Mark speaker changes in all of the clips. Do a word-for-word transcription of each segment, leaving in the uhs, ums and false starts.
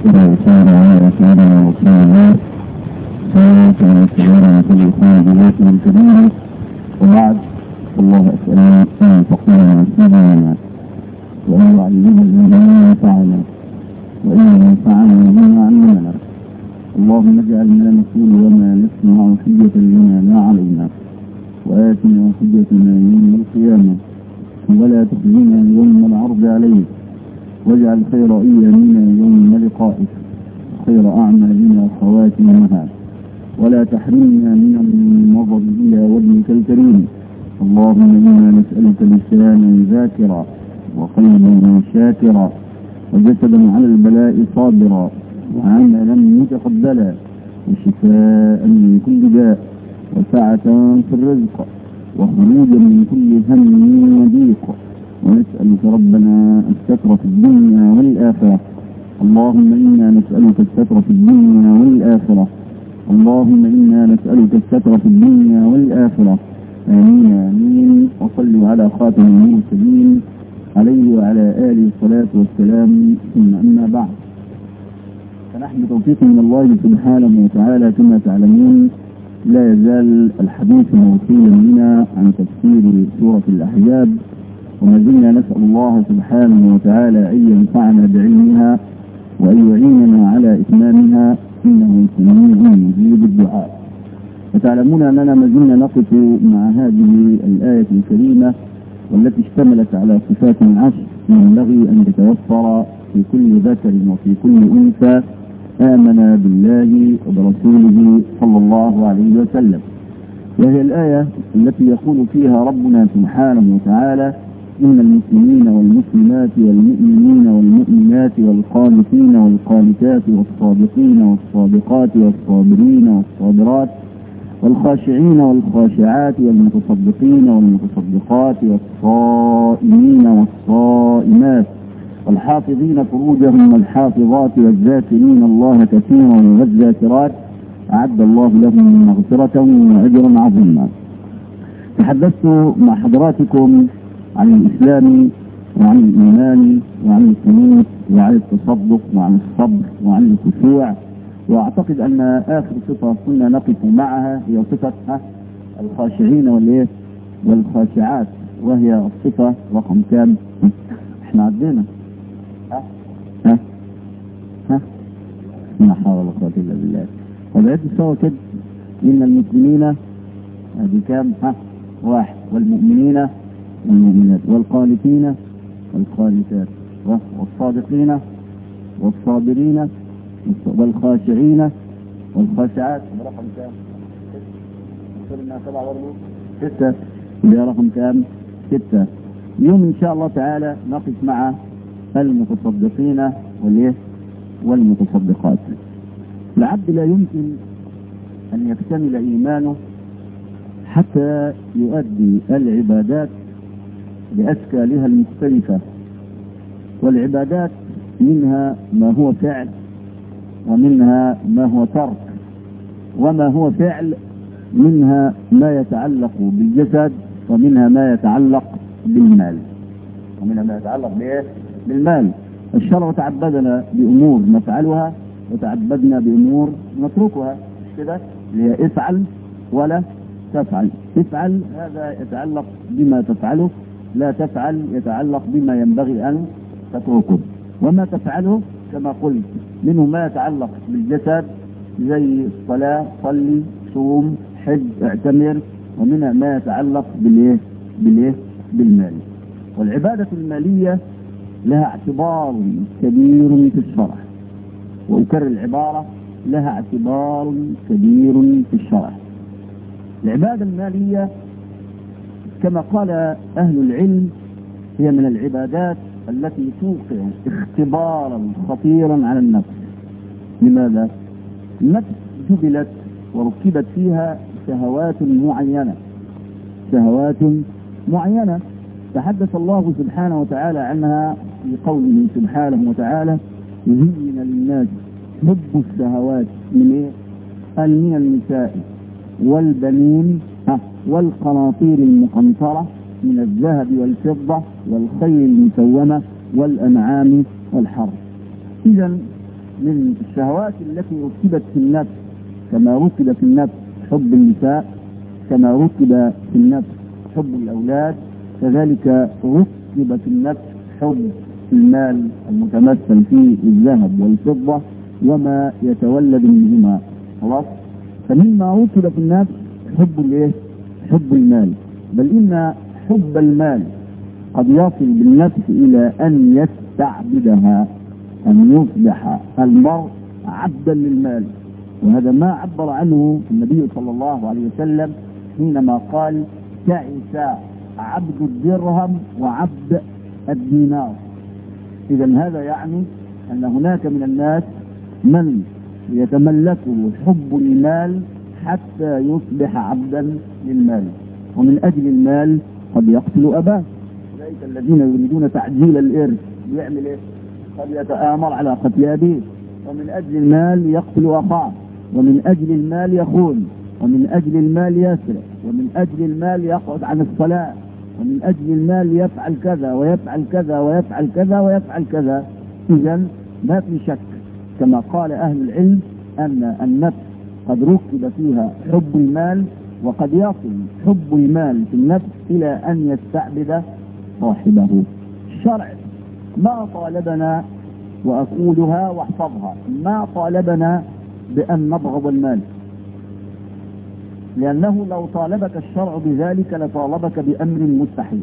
Speaker 1: وسلم على سيدنا رسول الله صلاة وسلاما كل خير بذاته الكريمة. وبعد، الله أسأل أن يفقهنا فيما وأن يعلمنا ما ينفعنا وأن ينفعنا بما علمنا. اللهم اجعل ما نقول وما نسمع حجة لنا لا علينا، وآتنا حجتنا يوم القيامة، ولا تخزنا يوم العرض عليك، واجعل خير أيامنا يوم لقائك، خير أعمالنا خواتمها، ولا تحرمنا من النظر إلى وجهك الكريم. اللهم إنا نسألك لسانا ذاكرا وقلبا شاكرا وجسدا على البلاء صابرا وعملا متقبلا وشفاء من كل داء وسعة في الرزق وخروجا من كل هم وضيق. ونسألك ربنا الستر في الدنيا والآخرة. اللهم إنا نسألك الستر في الدنيا والآخرة. اللهم إنا نسألك الستر في الدنيا والآخرة. آمين آمين. وصلوا على خاتم المرسلين عليه وعلى آله الصلاة والسلام. ثم أما بعد، فنحن توفيق من الله سبحانه وتعالى كما تعلمون لا يزال الحديث موصولا بنا عن تفسير سورة الأحزاب، وما زلنا نسأل الله سبحانه وتعالى أن ينفعنا بعلمها وأن يعيننا على إتمامها، إنه سميع مجيب الدعاء. وتعلمون أننا ما زلنا نقف مع هذه الآية الكريمة والتي اشتملت على صفات عشر ينبغي أن تتوفر في كل ذكر وفي كل أنثى آمن بالله وبرسوله صلى الله عليه وسلم. وهي الآية التي يقول فيها ربنا سبحانه وتعالى: إن المسلمين والمسلمات والمؤمنين والمؤمنات والقانتين والقانتات والصادقين والصادقات والصابرين والصابرات والخاشعين والخاشعات والمتصدقين والمتصدقات والصائمين والصائمات والحافظين فروجهم والحافظات والذاكرين الله كثيرا والذاكرات أعد الله لهم مغفرة وأجرا عظيما. تحدثت مع حضراتكم عن الإسلام وعن الإيمان وعن القنوت وعن التصدق وعن الصبر وعن الخشوع، وأعتقد أن آخر صفة كنا نقف معها هي صفة الخاشعين والإيه والخاشعات، وهي الصفة رقم كام؟ احنا عدينا ها ها ها لا حول ولا قوة إلا بالله. وبعد سوا كده: إن المسلمين هذه كام؟ ها واحد، والمؤمنين والمؤمنات والقانتين والقانتات والصادقين والصابرين والخاشعين والخاشعات. رقم كام؟ صرنا سبعة برضه ستة. إلى رقم كام؟ ستة. اليوم إن شاء الله تعالى نقف مع المتصدقين والإيه والمتصدقات. العبد لا يمكن أن يكتمل إيمانه حتى يؤدي العبادات بأشكالها المختلفة، والعبادات منها ما هو فعل ومنها ما هو ترك، وما هو فعل منها ما يتعلق بالجسد ومنها ما يتعلق بالمال ومنها ما يتعلق بإيه؟ بالمال. الشرع تعبدنا بأمور نفعلها وتعبدنا بأمور نتركها، مش كده؟ هي افعل ولا تفعل. افعل هذا يتعلق بما تفعله، لا تفعل يتعلق بما ينبغي أن تتركه. وما تفعله كما قلت منه ما يتعلق بالجسد زي الصلاة، صلي، صوم، حج، اعتمر، ومنها ما يتعلق بالإيه؟ بالإيه؟ بالمال. والعبادة المالية لها اعتبار كبير في الشرع، وأكرر العبارة: لها اعتبار كبير في الشرع. العبادة المالية كما قال أهل العلم هي من العبادات التي توقع اختبارا خطيرا على النفس. لماذا؟ النفس جبلت وركبت فيها شهوات معينة شهوات معينة تحدث الله سبحانه وتعالى عنها في قوله سبحانه وتعالى: زين للناس حب الشهوات من ايه؟ قال: من النساء والبنين والقناطير المقنطرة من الذهب والفضة والخيل المسومة والأنعام والحرث. إذا من الشهوات التي ركبت في النفس، كما ركب في النفس حب النساء، كما ركب في النفس حب الأولاد، كذلك ركب في النفس حب المال المتمثل في الذهب والفضة وما يتولد منهما. خلاص؟ فمما ركب في النفس حب الايه؟ حب المال، بل إن حب المال قد يصل بالنفس إلى أن يستعبدها، أن يصبح المرء عبدا للمال. وهذا ما عبر عنه النبي صلى الله عليه وسلم حينما قال: تعس عبد الدرهم وعبد الدينار. إذا هذا يعني أن هناك من الناس من يتملكه حب المال حتى يصبح عبدا للمال، ومن أجل المال قد يقتل أباه. أولئك الذين يريدون تعجيل الإرث يعمل إيه؟ قد يتآمر على قتل أبيه، ومن أجل المال يقتل أخاه، ومن أجل المال يخون، ومن أجل المال يسرق، ومن أجل المال يقعد عن الصلاة، ومن أجل المال يفعل كذا ويفعل كذا ويفعل كذا ويفعل كذا. إذا ما في شك كما قال أهل العلم أن النفس قد ركب فيها حب المال، وقد يصل حب المال في النفس إلى أن يستعبد صاحبه. الشرع ما طالبنا، وأقولها واحفظها، ما طالبنا بأن نبغض المال، لأنه لو طالبك الشرع بذلك لطالبك بأمر مستحيل.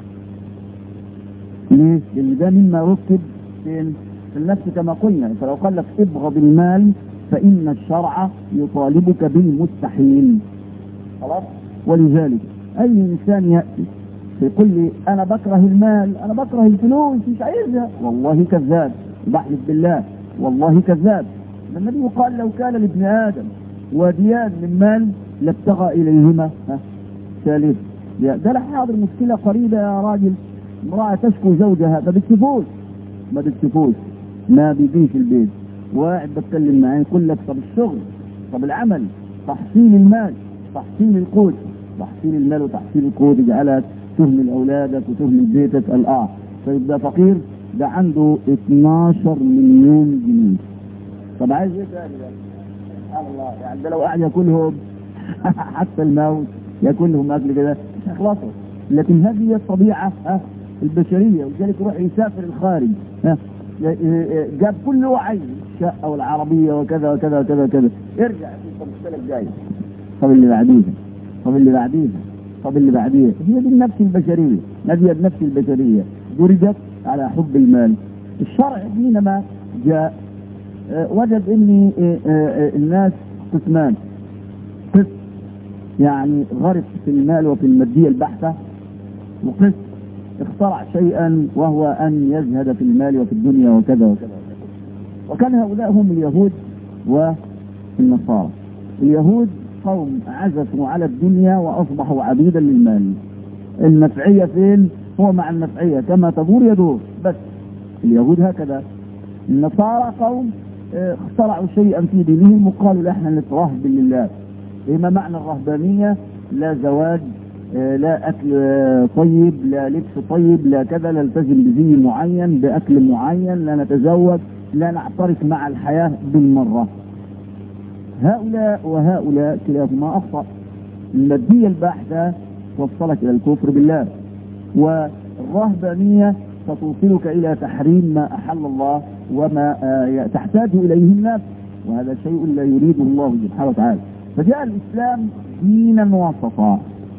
Speaker 1: ليه؟ لأن ده مما ركب في النفس كما قلنا. فلو قال لك ابغض المال فإن الشرع يطالبك بالمستحيل. خلاص؟ ولذلك أي إنسان يأتي يقول لي أنا بكره المال، أنا بكره الفلوس، مش عايزها، والله كذاب، بحلف بالله والله كذاب. النبي قال: لو كان لابن آدم واديان من مال لابتغى إليهما ثالث. ده لحاضر مشكلة قريبة يا راجل، امرأة تشكو زوجها، ما بتشوفوش ما بتشوفوش ما بيجيش البيت، وقاعد بتكلم معاه يقول لك طب الشغل، طب العمل، تحصيل المال، تحصيل القوت. تحصيل المال وتحصيل القوت يجعلك تهمل أولادك وتهمل بيتك. الآه طيب ده فقير، ده عنده اتناشر مليون جنيه، طب عايز ايه تاني ده؟ سبحان الله، يعني ده لو قاعد ياكلهم حتى الموت ياكلهم اكل كده مش هيخلصوا. لكن هذه هي الطبيعه ها البشريه، ولذلك يروح يسافر الخارج، ها جاب كل اللي هو عايزه، الشقه والعربيه وكذا وكذا وكذا وكذا، يرجع في السنه الجايه طب اللي بعديها، طب اللي بعديها، طب اللي بعديها. هي دي النفس البشريه، هذه النفس البشريه درجت على حب المال. الشرع حينما جاء وجد ان الناس قسمان: قسم يعني غرق في المال وفي الماديه البحته، وقسم اخترع شيئا وهو ان يزهد في المال وفي الدنيا وكذا وكذا. وكان هؤلاء هم اليهود والنصارى. اليهود قوم عزفوا على الدنيا واصبحوا عبيدا للمال. النفعيه فين؟ هو مع النفعيه، كما تدور يدور. بس اليهود هكذا. النصارى قوم اخترعوا شيئا في دينهم وقالوا لا احنا نترهب لله. ما معنى الرهبانيه؟ لا زواج، لا اكل طيب، لا لبس طيب، لا كذا، لا نلتزم بزي معين، باكل معين، لا نتزوج، لا نعترف مع الحياه بالمره. هؤلاء وهؤلاء كلاهما اخطا. الماديه البحته توصلك الى الكفر بالله، والرهبانيه ستوصلك الى تحريم ما احل الله وما تحتاج اليه الناس، وهذا شيء لا يريده الله سبحانه وتعالى. فجاء الاسلام دينا وسطا،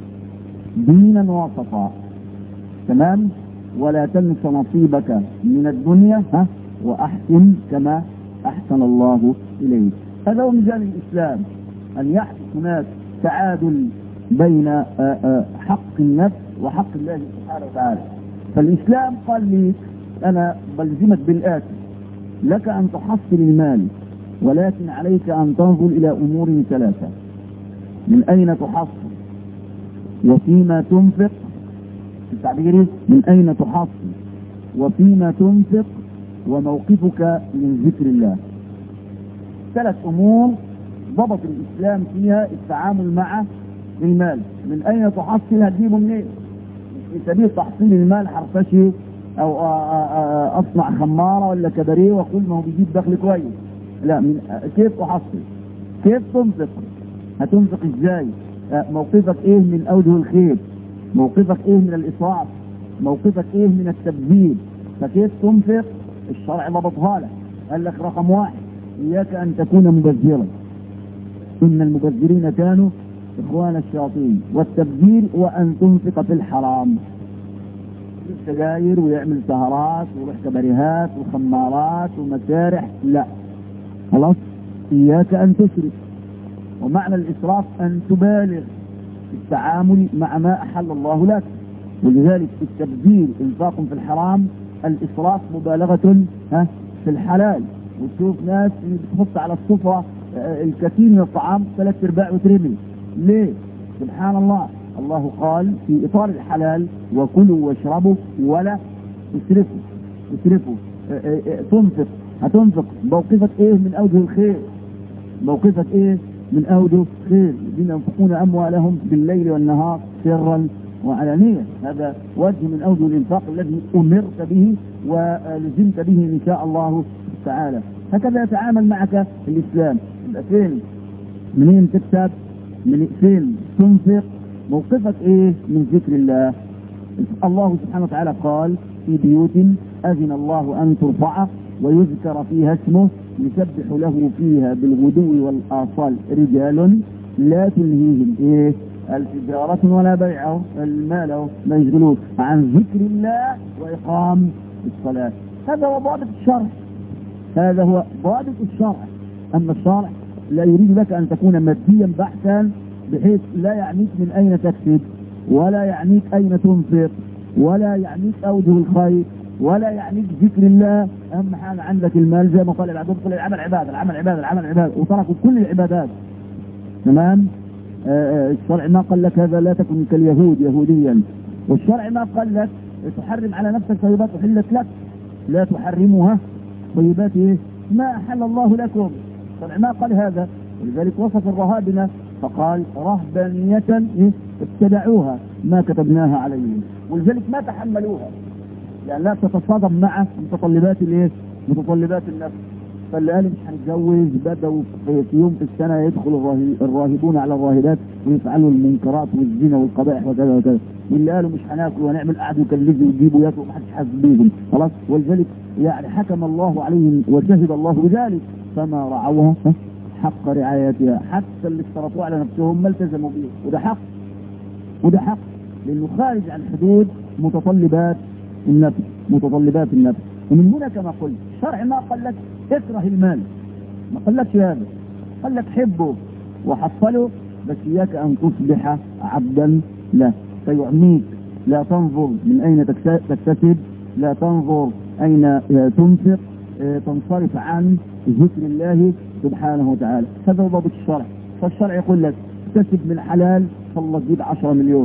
Speaker 1: دينا وسطا، تمام؟ ولا تنس نصيبك من الدنيا ها واحسن كما احسن الله اليك. هذا هو ميزان الاسلام، ان يحدث هناك تعادل بين حق النفس وحق الله سبحانه وتعالى. فالاسلام قال لي انا بلزمك بالاتي: لك ان تحصل المال، ولكن عليك ان تنظر الى امور ثلاثه: من اين تحصل، وفيما تنفق، التعبير من اين تحصل وفيما تنفق، وموقفك من ذكر الله. ثلاث امور ضبط الاسلام فيها التعامل مع المال. من اين تحصل، هتجيبه منين؟ في سبيل تحصيل المال حرفشي او اصنع خمارة ولا كباريه واقول ما هو بيجيب دخل كويس. لا، من كيف تحصل؟ كيف تنفق؟ هتنفق ازاي؟ موقفك ايه من اوجه الخير؟ موقفك ايه من الاسراف؟ موقفك ايه من التبذير؟ فكيف تنفق؟ الشرع ضبطها لك، قال لك رقم واحد اياك ان تكون مبذرا، ان المبذرين كانوا اخوان الشياطين. والتبذير وان تنفق في الحرام، السجاير ويعمل سهرات ويروح كباريهات وخمارات ومسارح، لا خلاص، اياك ان تسرف. ومعنى الاسراف ان تبالغ في التعامل مع ما احل الله لك، ولذلك التبذير انفاق في الحرام، الاسراف مبالغة ها في الحلال. وتشوف ناس بتحط على السفرة الكثير من الطعام ثلاث ارباع وترمي، ليه؟ سبحان الله، الله قال في اطار الحلال وكلوا واشربوا ولا اسرفوا. اسرفوا تنفق، هتنفق موقفك ايه من اوجه الخير؟ موقفك ايه من اوجه خير؟ الذين ينفقون اموالهم بالليل والنهار سرا وعلانية، هذا وجه من اوجه الانفاق الذي امرت به ولزمت به ان شاء الله تعالى. هكذا يتعامل معك الاسلام. فين منين تكسب؟ من فين تنفق؟ موقفك ايه من ذكر الله؟ الله سبحانه وتعالى قال في بيوت اذن الله ان ترفع ويذكر فيها اسمه يسبح له فيها بالغدو والاصال رجال لا تلهيهم ايه التجارة ولا بيع المال ما يشغلوه عن ذكر الله واقام الصلاة. هذا هو ضابط الشرع، هذا هو ضابط الشرع. اما الشرع لا يريد لك ان تكون ماديا بحتا، بحيث لا يعنيك من اين تكسب، ولا يعنيك اين تنفق، ولا يعنيك اوجه الخير، ولا يعنيك ذكر الله. اهم حاجه عندك المال، زي ما قال العبد قل العمل عباده، العمل عباده، العمل عباده، وتركوا كل العبادات. تمام؟ آه الشرع ما قال لك هذا لا تكن كاليهود يهوديا، والشرع ما قال لك تحرم على نفسك طيبات احلت لك، لا تحرموها طيبات ايه ما احل الله لكم. الشرع ما قال هذا، ولذلك وصف الرهابنه فقال رهبانية ابتدعوها ما كتبناها عليهم، ولذلك ما تحملوها لأنها تتصادم مع متطلبات الايه؟ متطلبات النفس. فاللي قال مش هنتجوز بدأوا في يوم في السنة يدخل الراهبون على الراهبات ويفعلوا المنكرات والزنا والقبائح وكذا وكذا، واللي قالوا مش هناكل ونعمل قعد وكلفوا ويجيبوا ياكلوا ومحدش حاسس بيهم، خلاص. ولذلك يعني حكم الله عليهم وشهد الله بذلك فما رعوها حق رعايتها، حتى اللي اشترطوا على نفسهم ما التزموا به، وده حق، وده حق لانه خارج عن حدود متطلبات النفس، متطلبات النفس. ومن هنا كما قلت الشرع ما قال لك اكره المال، ما قال لك هذا، قال لك حبه وحصله، بس اياك ان تصبح عبدا له فيعميك. لا تنظر من اين تكتسب، لا تنظر اين تنفق، تنصرف عن ذكر الله سبحانه وتعالى. هذا هو ضابط الشرع. فالشرع يقول لك اكتسب من حلال فالله تجيب عشرة مليون،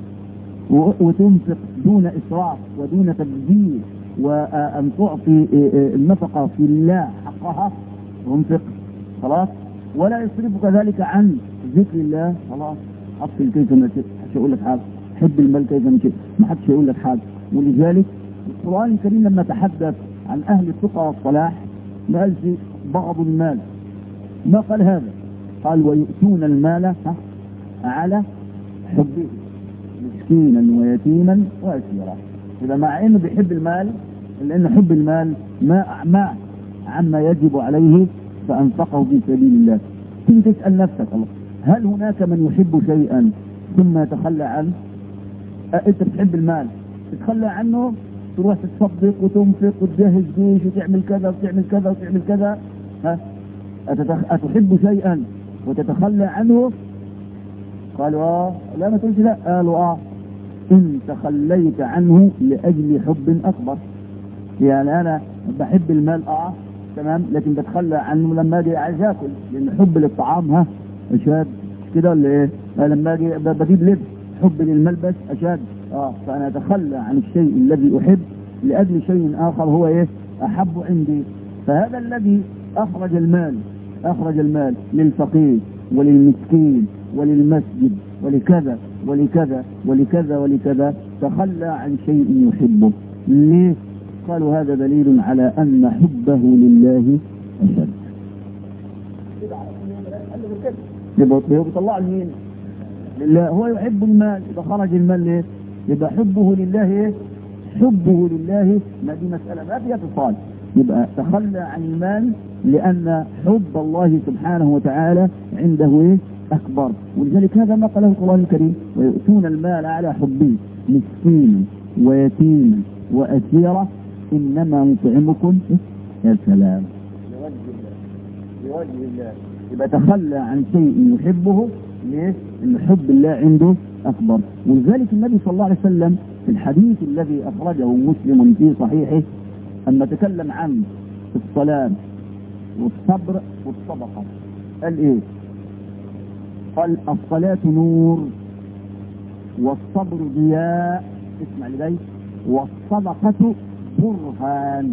Speaker 1: وتنفق دون اسراف ودون تبذير، وان تعطي النفقه في الله حقها وانفق، خلاص. ولا يصرفك ذلك عن ذكر الله، خلاص. حصل كيف ما شئت، مش هقول لك حاجه. حب المال كيف ما شئت، ما حدش هيقول لك حاجه. ولذلك القران الكريم لما تحدث عن اهل التقى والصلاح ما قالش بغضوا المال، ما قال هذا، قال ويؤتون المال على حبه مسكينا ويتيما واسيرا. اذا مع انه بيحب المال، لان حب المال ما اعماه عما يجب عليه فانفقه في سبيل الله. تيجي تسال نفسك الله، هل هناك من يحب شيئا ثم يتخلى عنه؟ أه انت بتحب المال تتخلى عنه، تروح تتصدق وتنفق وتجهز جيش وتعمل كذا وتعمل كذا وتعمل كذا، ها أتحب شيئا وتتخلى عنه؟ قالوا اه. لا ما تقولش لا، قالوا اه ان تخليت عنه لاجل حب اكبر. يعني انا بحب المال اه تمام، لكن بتخلى عنه لما اجي عايز اكل، لان حب للطعام ها اشاد كده ولا ايه؟ لما اجي بجيب لبس حب للمال بس اشاد اه فانا اتخلى عن الشيء الذي احب لاجل شيء اخر هو ايه احب عندي. فهذا الذي اخرج المال، اخرج المال للفقير وللمسكين وللمسجد ولكذا ولكذا ولكذا ولكذا، تخلى عن شيء يحبه. ليه؟ قالوا هذا دليل على أن حبه لله أشد. يبقى بيطلع مين؟ لله. هو يحب المال، يبقى خرج المال ليه؟ يبقى حبه لله ايه؟ حبه لله، ما دي مسألة ما فيها اتصال. يبقى تخلى عن المال لأن حب الله سبحانه وتعالى عنده ايه؟ أكبر. ولذلك هذا ما قاله القرآن الكريم: ويؤتون المال على حبه مسكين ويتيم وأسيرة إنما نطعمكم يا سلام لوجه الله لوجه الله. يبقى تخلى عن شيء يحبه ليه؟ إن حب الله عنده أكبر. ولذلك النبي صلى الله عليه وسلم في الحديث الذي أخرجه مسلم في صحيحه أما تكلم عن الصلاة والصبر والصدقة قال إيه؟ قال الصلاة نور والصبر ضياء، اسمع لي، والصدقة برهان.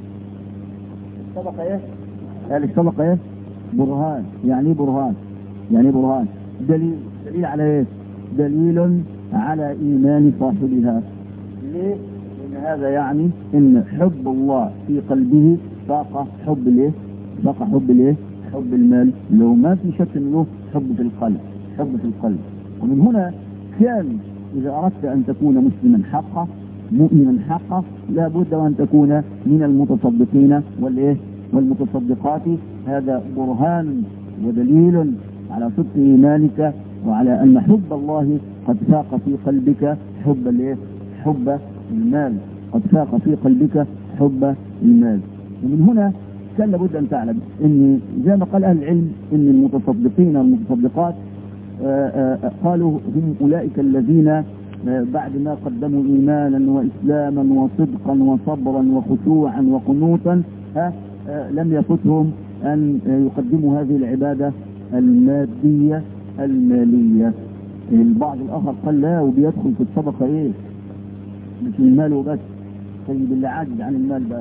Speaker 1: الصدقة ايه؟ قال الصدقة ايه؟ برهان. يعني ايه برهان؟ يعني ايه برهان؟ دليل. دليل على ايه؟ دليل على ايمان صاحبها. ليه؟ لان هذا يعني ان حب الله في قلبه فاق حب الايه؟ فاق حب الايه؟ حب المال. لو ما في شك انه حب في القلب، حب في القلب. ومن هنا كان إذا أردت أن تكون مسلما حقا مؤمنا حقا لا بد وأن تكون من المتصدقين والإيه؟ والمتصدقات. هذا برهان ودليل على صدق إيمانك وعلى أن حب الله قد فاق في قلبك حب الإيه؟ حب المال. قد فاق في قلبك حب المال. ومن هنا كان لابد أن تعلم أن زي ما قال أهل العلم أن المتصدقين والمتصدقات آآ آآ قالوا هم أولئك الذين بعد ما قدموا إيمانا وإسلاما وصدقا وصبرا وخشوعا وقنوطا لم يفتهم أن يقدموا هذه العبادة المادية المالية. البعض الآخر قال لا، وبيدخل في الصدقة إيه؟ مش المال وبس. طيب اللي عاجز عن المال بقى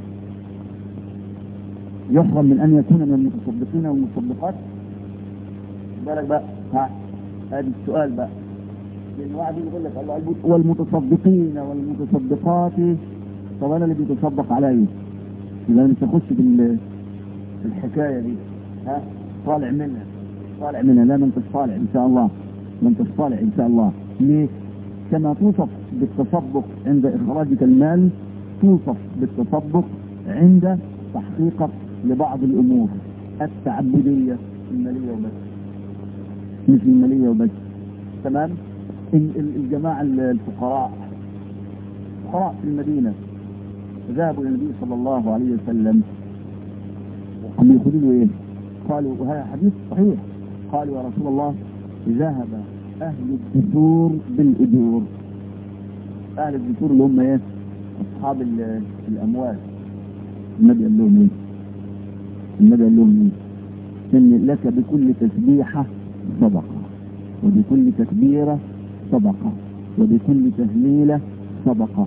Speaker 1: يحرم من أن يكون من المتصدقين والمتصدقات؟ بالك بقى، ها هذا السؤال بقى. لأن واحد يقول لك الله والمتصدقين والمتصدقات، طب أنا اللي بيتصدق علي إذا مش هخش في الحكاية دي، ها طالع منها طالع منها لا، ما انتش طالع إن شاء الله، ما انتش طالع إن شاء الله. ليه؟ كما توصف بالتصدق عند إخراجك المال توصف بالتصدق عند تحقيقك لبعض الأمور التعبدية المالية وبس، مش المالية وبس. تمام؟ الجماعة الفقراء فقراء في المدينة ذهبوا إلى النبي صلى الله عليه وسلم وهم يقولوا له إيه؟ قالوا، وهذا حديث صحيح، قالوا يا رسول الله ذهب أهل الدثور بالأجور. أهل الدثور اللي هم إيه؟ أصحاب الأموال. النبي قال لهم إيه؟ النبي قال لهم إيه؟ إن لك بكل تسبيحة صدقة، وبكل تكبيرة صدقة، وبكل تهليلة صدقة.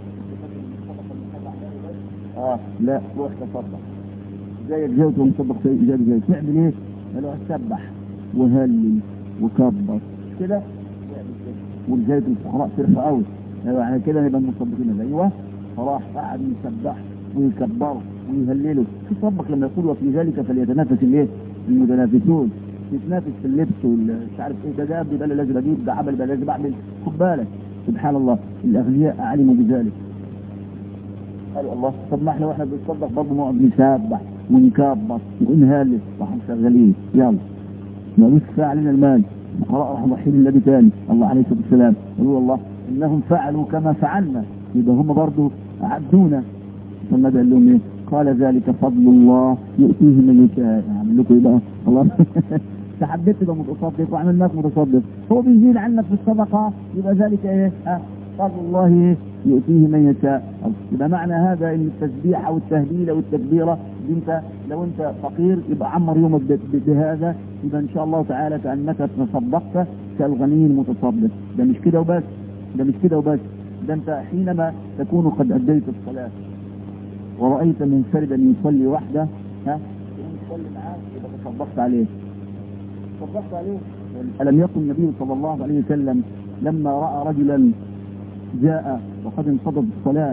Speaker 1: آه لا روح تصدق زيك زي وتصدق زي زي تعمل إيه؟ قالوا أسبح وهلل وكبر كده. ولذلك الفقراء فرحوا قوي، يعني كده نبقى المصدقين. أيوه فراح قاعد يسبح ويكبروا ويهللوا. تصدق لما يقول وفي ذلك فليتنافس الايه؟ المتنافسون. يتنافس في اللبس والمش عارف ايه، ده جاب يبقى لازم اجيب، ده عمل يبقى لازم اعمل. خد بالك سبحان الله الاغنياء علموا بذلك. قالوا الله طب ما احنا واحنا بنتصدق برضه نقعد نسبح ونكبر ونهلل واحنا شغالين. يلا ما كفايه علينا المال. الفقراء راحوا ضحين النبي تاني الله عليه الصلاه والسلام قالوا والله انهم فعلوا كما فعلنا، يبقى هم برضه عدونا. فالنبي قال لهم ايه؟ قال ذلك فضل الله يؤتيه من يشاء. اعمل لكم ايه بقى؟ خلاص تحبيت تبقى متصدق وعملناك متصدق، هو بيزيد عنك في الصدقه، يبقى ذلك ايه؟ ها فضل الله ايه؟ يؤتيه من يشاء. يبقى معنى هذا ان التسبيح او التهليل او التكبيره انت لو انت فقير يبقى عمر يومك بهذا، يبقى ان شاء الله تعالى كانك تصدقت كالغني المتصدق. ده مش كده وبس، ده مش كده وبس، ده انت حينما تكون قد اديت الصلاه ورأيت منفردا يصلي وحده، ها يصلي معاه يبقى تصدقت عليه تصدقت عليه. ألم يكن النبي صلى الله عليه وسلم لما رأى رجلا جاء وقد انقضت الصلاة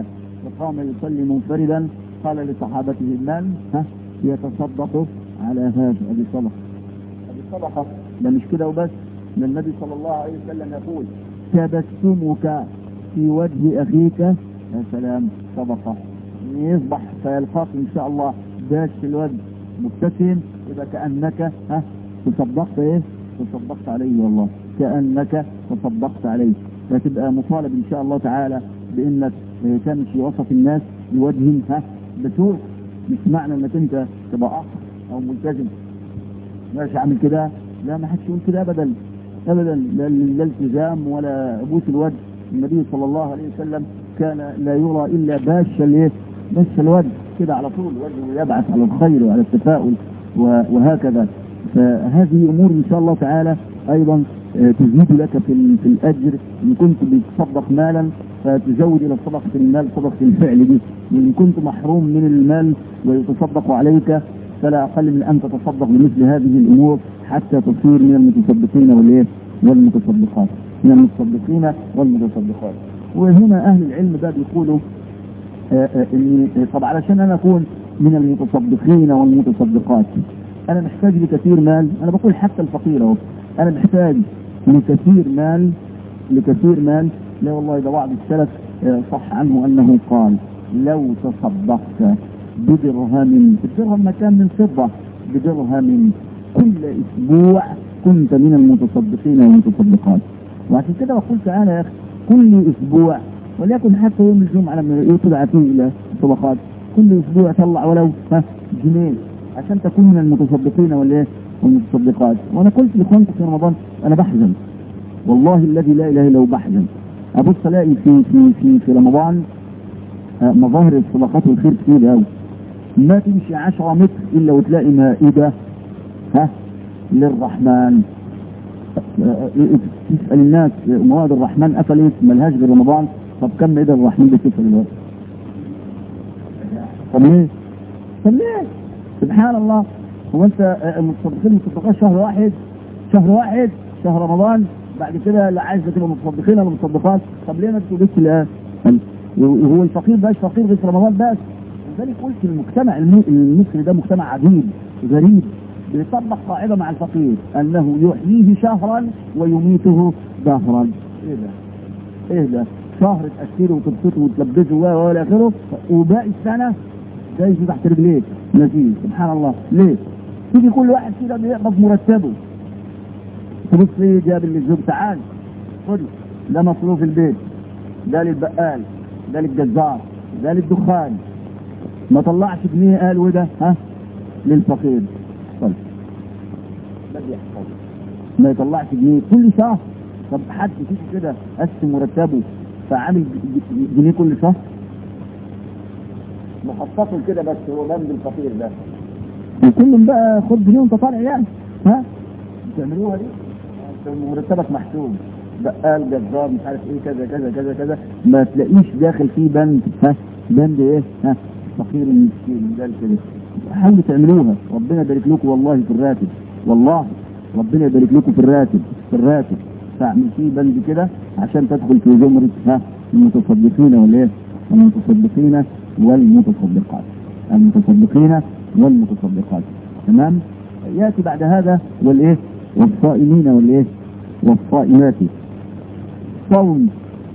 Speaker 1: فقام يصلي منفردا قال لصحابته من ها يتصدق على هذا؟ هذه صدقة، هذه صدقة. ده مش كده وبس، ده النبي صلى الله عليه وسلم يقول تبسمك في وجه أخيك يا سلام صدقة. يصبح فيلقاك إن شاء الله باش في الوجه مبتسم، يبقى كأنك ها تصدقت إيه؟ تصدقت عليه والله، كأنك تصدقت عليه. فتبقى مطالب إن شاء الله تعالى بإنك تمشي وسط الناس بوجه ها بسوء. مش معنى إنك أنت تبقى أخ أو ملتزم ماشي عامل كده، لا ما حدش يقول كده أبدا أبدا، لا لا التزام ولا بوس الوجه. النبي صلى الله عليه وسلم كان لا يرى إلا باش الايه؟ باش الوجه كده على طول، وجهه يبعث على الخير وعلى التفاؤل وهكذا. فهذه أمور إن شاء الله تعالى أيضا تزيد لك في, في الأجر. إن كنت بتصدق مالا فتزود إلى صدقة المال صدقة الفعل دي، وإن كنت محروم من المال ويتصدق عليك فلا أقل من أن تتصدق بمثل هذه الأمور حتى تصير من المتصدقين والإيه والمتصدقات، من المتصدقين والمتصدقات. وهنا أهل العلم بقى بيقولوا إن طب علشان أنا أكون من المتصدقين والمتصدقات أنا محتاج لكثير مال. أنا بقول حتى الفقير أهو، أنا محتاج لكثير مال لكثير مال. لا والله، ده بعض السلف صح عنه أنه قال لو تصدقت بدرهم، الدرهم مكان من فضة، بدرهم كل أسبوع كنت من المتصدقين والمتصدقات. وعشان كده بقول تعالى يا أخي كل أسبوع، وليكن حتى يوم الجمعة لما يطلع فيه إلى الصدقات كل أسبوع طلع ولو جنيه عشان تكون من المتصدقين والإيه والمتصدقات. وأنا قلت لإخوانكم في رمضان أنا بحزن والله الذي لا إله إلا هو، بحزن أبص ألاقي في في في في رمضان مظاهر الصدقات والخير كتير قوي، ما تمشي عشرة متر إلا وتلاقي مائدة ها للرحمن. تسأل الناس مواد الرحمن قفلت ملهاش غير رمضان، طب كم مائدة الرحمن بتقفل دلوقتي؟ طب ليه؟ طب ليه؟ سبحان الله. هو أنت المتصدقين متصدقات شهر واحد شهر واحد شهر رمضان، بعد كده لا عايز تبقى متصدقين ولا متصدقات؟ طب ليه ما تقولش الآن؟ وهو الفقير بقاش فقير غير في رمضان بس. لذلك قلت المجتمع المصري ده مجتمع عجيب غريب، بيطبق قاعدة مع الفقير أنه يحييه شهرا ويميته دهرا. إيه ده؟ إيه ده؟ شهر تأثيره وتبسطه وتلبسه وإلى آخره، وباقي السنة جايز تحت رجليك نتيجة. سبحان الله. ليه؟ تيجي كل واحد كده بيقبض مرتبه، تبص ليه جاب للزوج تعال خد ده مصروف البيت، ده للبقال، ده للجزار، ده للدخان، ما طلعش جنيه قال وده ها للفقير. طيب ده بيحصل ما يطلعش جنيه كل شهر. طب حد فيكم كده قسم مرتبه فعامل جنيه كل شهر مخصصه كده بس هو جنب الفقير ده، وكلهم بقى خد جنيه وانت طالع يعني ها بتعملوها دي؟ مرتبك محسوب بقال جزار مش عارف ايه كذا كذا كذا كذا، ما تلاقيش داخل فيه بند ها بند ايه ها فقير المسكين ده كده. حاولوا تعملوها، ربنا يبارك لكم والله في الراتب، والله ربنا يبارك لكم في الراتب في الراتب فاعمل فيه بند كده عشان تدخل في زمرة ها المتصدقين والايه المتصدقين والمتصدقات المتصدقين والمتصدقات. تمام. ياتي بعد هذا والايه والصائمين والايه والصائمات. صوم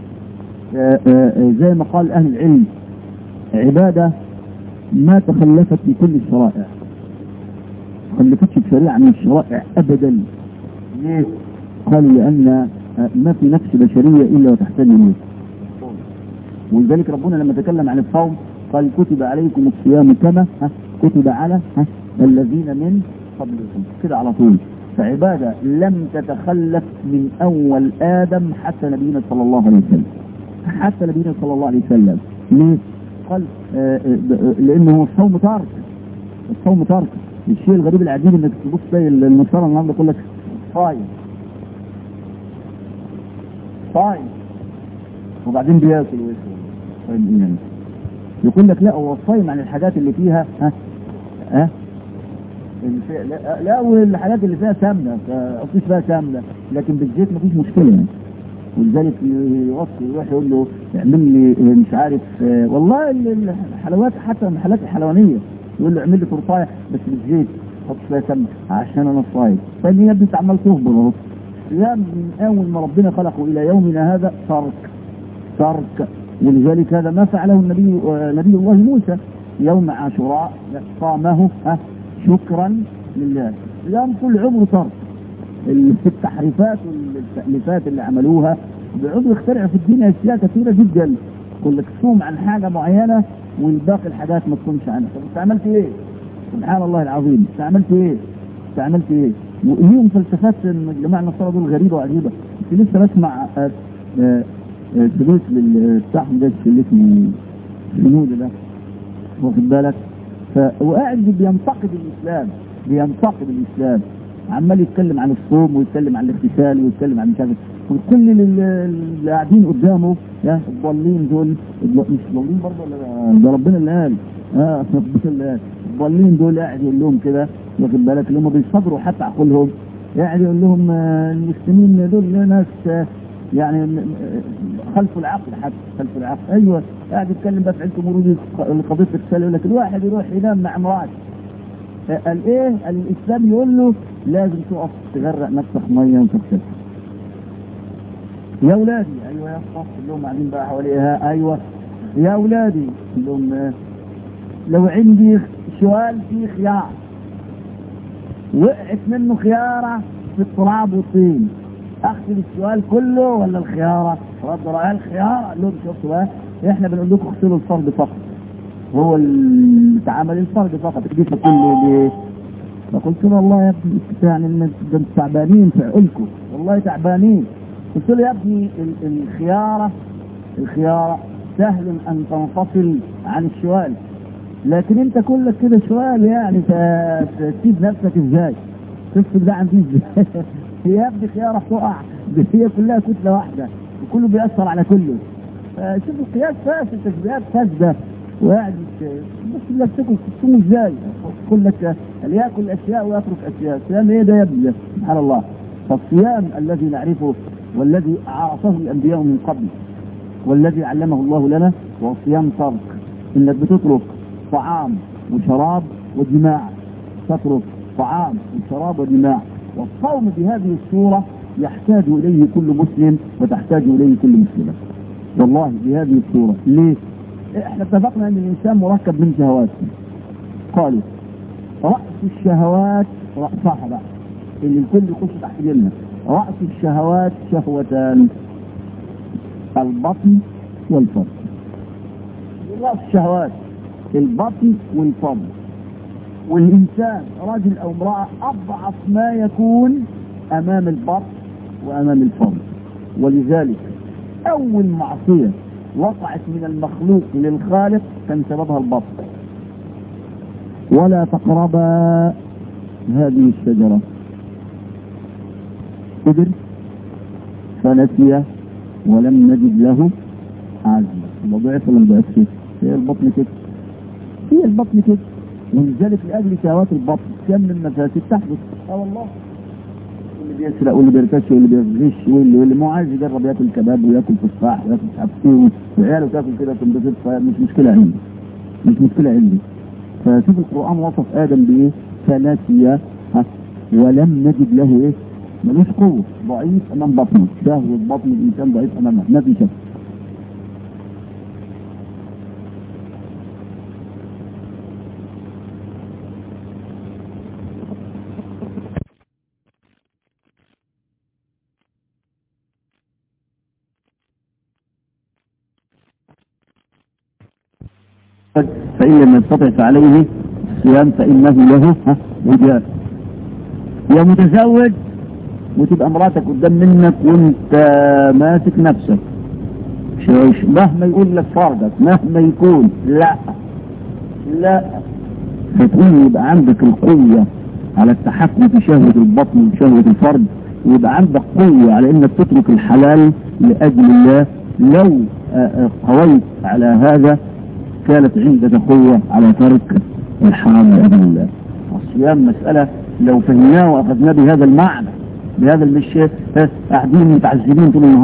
Speaker 1: زي ما قال اهل العلم عباده ما تخلفت في كل الشرائع، تخلفتش بشريعه من الشرائع ابدا. ليه؟ قالوا لان ما في نفس بشريه الا وتحتاج اليه. ولذلك ربنا لما تكلم عن الصوم قال كتب عليكم الصيام كما كتب على الذين من قبلكم، كده على طول. فعبادة لم تتخلف من أول آدم حتى نبينا صلى الله عليه وسلم، حتى نبينا صلى الله عليه وسلم. ليه؟ قال آه آه لأنه الصوم ترك، الصوم ترك. الشيء الغريب العجيب انك تبص زي النصارى النهارده يقول لك صايم صايم وبعدين بياكل ويشرب. صايم ايه يعني؟ يقول لك لا هو الصايم عن الحاجات اللي فيها ها ها لا, لا والحاجات اللي فيها سمنه مفيش فيها سمنه، لكن بالزيت مفيش مشكله يعني. ولذلك يوصي يروح يقول له اعمل لي مش عارف والله الحلويات حتى المحلات الحلوانيه يقول له اعمل لي تورتايه بس بالزيت حط فيها سمنه عشان انا صايم. طيب يا ابني انت عمال تصبر اهو. الصيام من اول ما ربنا خلقه الى يومنا هذا ترك ترك. ولذلك هذا ما فعله النبي نبي الله موسى يوم عاشوراء صامه شكرا لله. الصيام كل عمره ترك. التحريفات والتأليفات اللي عملوها بيقعدوا يخترعوا في الدين اشياء كثيره جدا. يقول لك صوم عن حاجه معينه والباقي الحاجات ما تصومش عنها. طب انت عملت ايه؟ سبحان الله العظيم. انت عملت ايه؟ انت عملت ايه؟ وليهم فلسفات الجماعه النصارى دول غريبه وعجيبه. كنت لسه بسمع سلوك بتاعهم ده اللي اسمه شنود ده واخد بالك؟ وقاعد بينتقد الاسلام بينتقد الاسلام عمال يتكلم عن الصوم ويتكلم عن الاغتسال ويتكلم عن مش عارف وكل اللي قاعدين قدامه يا الضالين دول مش ضالين برضه ولا ده ربنا اللي قال اه ربنا اللي قال الضالين دول قاعد يقول لهم كده واخد بالك اللي هم بيصبروا حتى عقولهم قاعد يقول لهم المسلمين دول ناس يعني خلف العقل حتى خلف العقل. ايوه قاعد يتكلم بس عندكم ورود قضيه الاغتسال يقول لك الواحد يروح ينام مع امراته قال ايه؟ الاسلام يقول له لازم تقف تغرق نفسك ميه وتغسل. يا اولادي ايوه يا اسطى كلهم قاعدين بقى حواليها ايوه يا اولادي كلهم لو عندي شوال فيه خيار وقعت منه خياره في التراب والطين اغسل الشوال كله ولا الخياره؟ رد رأي الخياره. قال لهم شفتوا بقى احنا بنقول لكم اغسلوا الفرد فقط. هو العمل الفرد فقط كيف كله ليه؟ فقلت له والله يا ابني يعني انتم تعبانين في عقلكم والله تعبانين. قلت له يا ابني الخياره الخياره سهل ان تنفصل عن الشوال لكن انت كلك كده شوال يعني تسيب نفسك ازاي؟ تفصل ده عن دي ازاي؟ هي يا ابني خياره تقع هي كلها كتله واحده وكله بيأثر على كله. شوف القياس فاسد تشبيهات فاسده وقاعد بس لا تاكل تصوم ازاي؟ يقول لك ياكل اشياء ويترك اشياء. الصيام ايه ده يا ابني؟ سبحان الله. فالصيام الذي نعرفه والذي عرفه الانبياء من قبل والذي علمه الله لنا هو صيام ترك. انك بتترك طعام وشراب وجماع تترك طعام وشراب وجماع. والصوم بهذه الصوره يحتاج اليه كل مسلم وتحتاج اليه كل مسلمه والله بهذه الصوره. ليه؟ احنا اتفقنا ان الانسان مركب من شهوات. قالوا رأس الشهوات رأسها بقى اللي الكل يخش تحت جنها. رأس الشهوات شهوتان البطن والفرج. رأس الشهوات البطن والفرج. والإنسان رجل أو امرأة أضعف ما يكون أمام البطن وأمام الفرج. ولذلك أول معصية وقعت من المخلوق للخالق كان سببها البطن. ولا تقربا هذه الشجرة قدر فنسي ولم نجد له عزما. ضعف ولا ضعف كده؟ هي البطن كده هي البطن كده. ولذلك لأجل شهوات البطن كم من مفاسد تحدث. اه والله اللي بيسرق واللي بيرتش واللي بيغش واللي واللي مو عايز يجرب ياكل كباب وياكل تفاح وياكل مش عارف ايه وعياله تاكل كده تنبسط فمش مشكله عندي مش مشكله عندي. فشوف القرآن وصف آدم بإيه؟ فنسي ولم نجد له إيه؟ ملوش قوة ضعيف أمام بطنه. شهوة بطن الإنسان ضعيف أمامه ما في شك. فإن لم يستطع فعليه الصيام فإنه له وجاء. يا متزوج وتبقى مراتك قدام منك وانت ماسك نفسك مهما يقول لك فرضك مهما يكون لا لا فتقول يبقى عندك القوة على التحكم في شهوة البطن وشهوة الفرد ويبقى عندك قوة على انك تترك الحلال لأجل الله. لو قويت على هذا كانت عندك قوة على ترك الحرام لأجل الله. الصيام مسألة لو فهمناه وأخذناه بهذا المعنى بهذا المشي قاعدين متعذبين طول النهار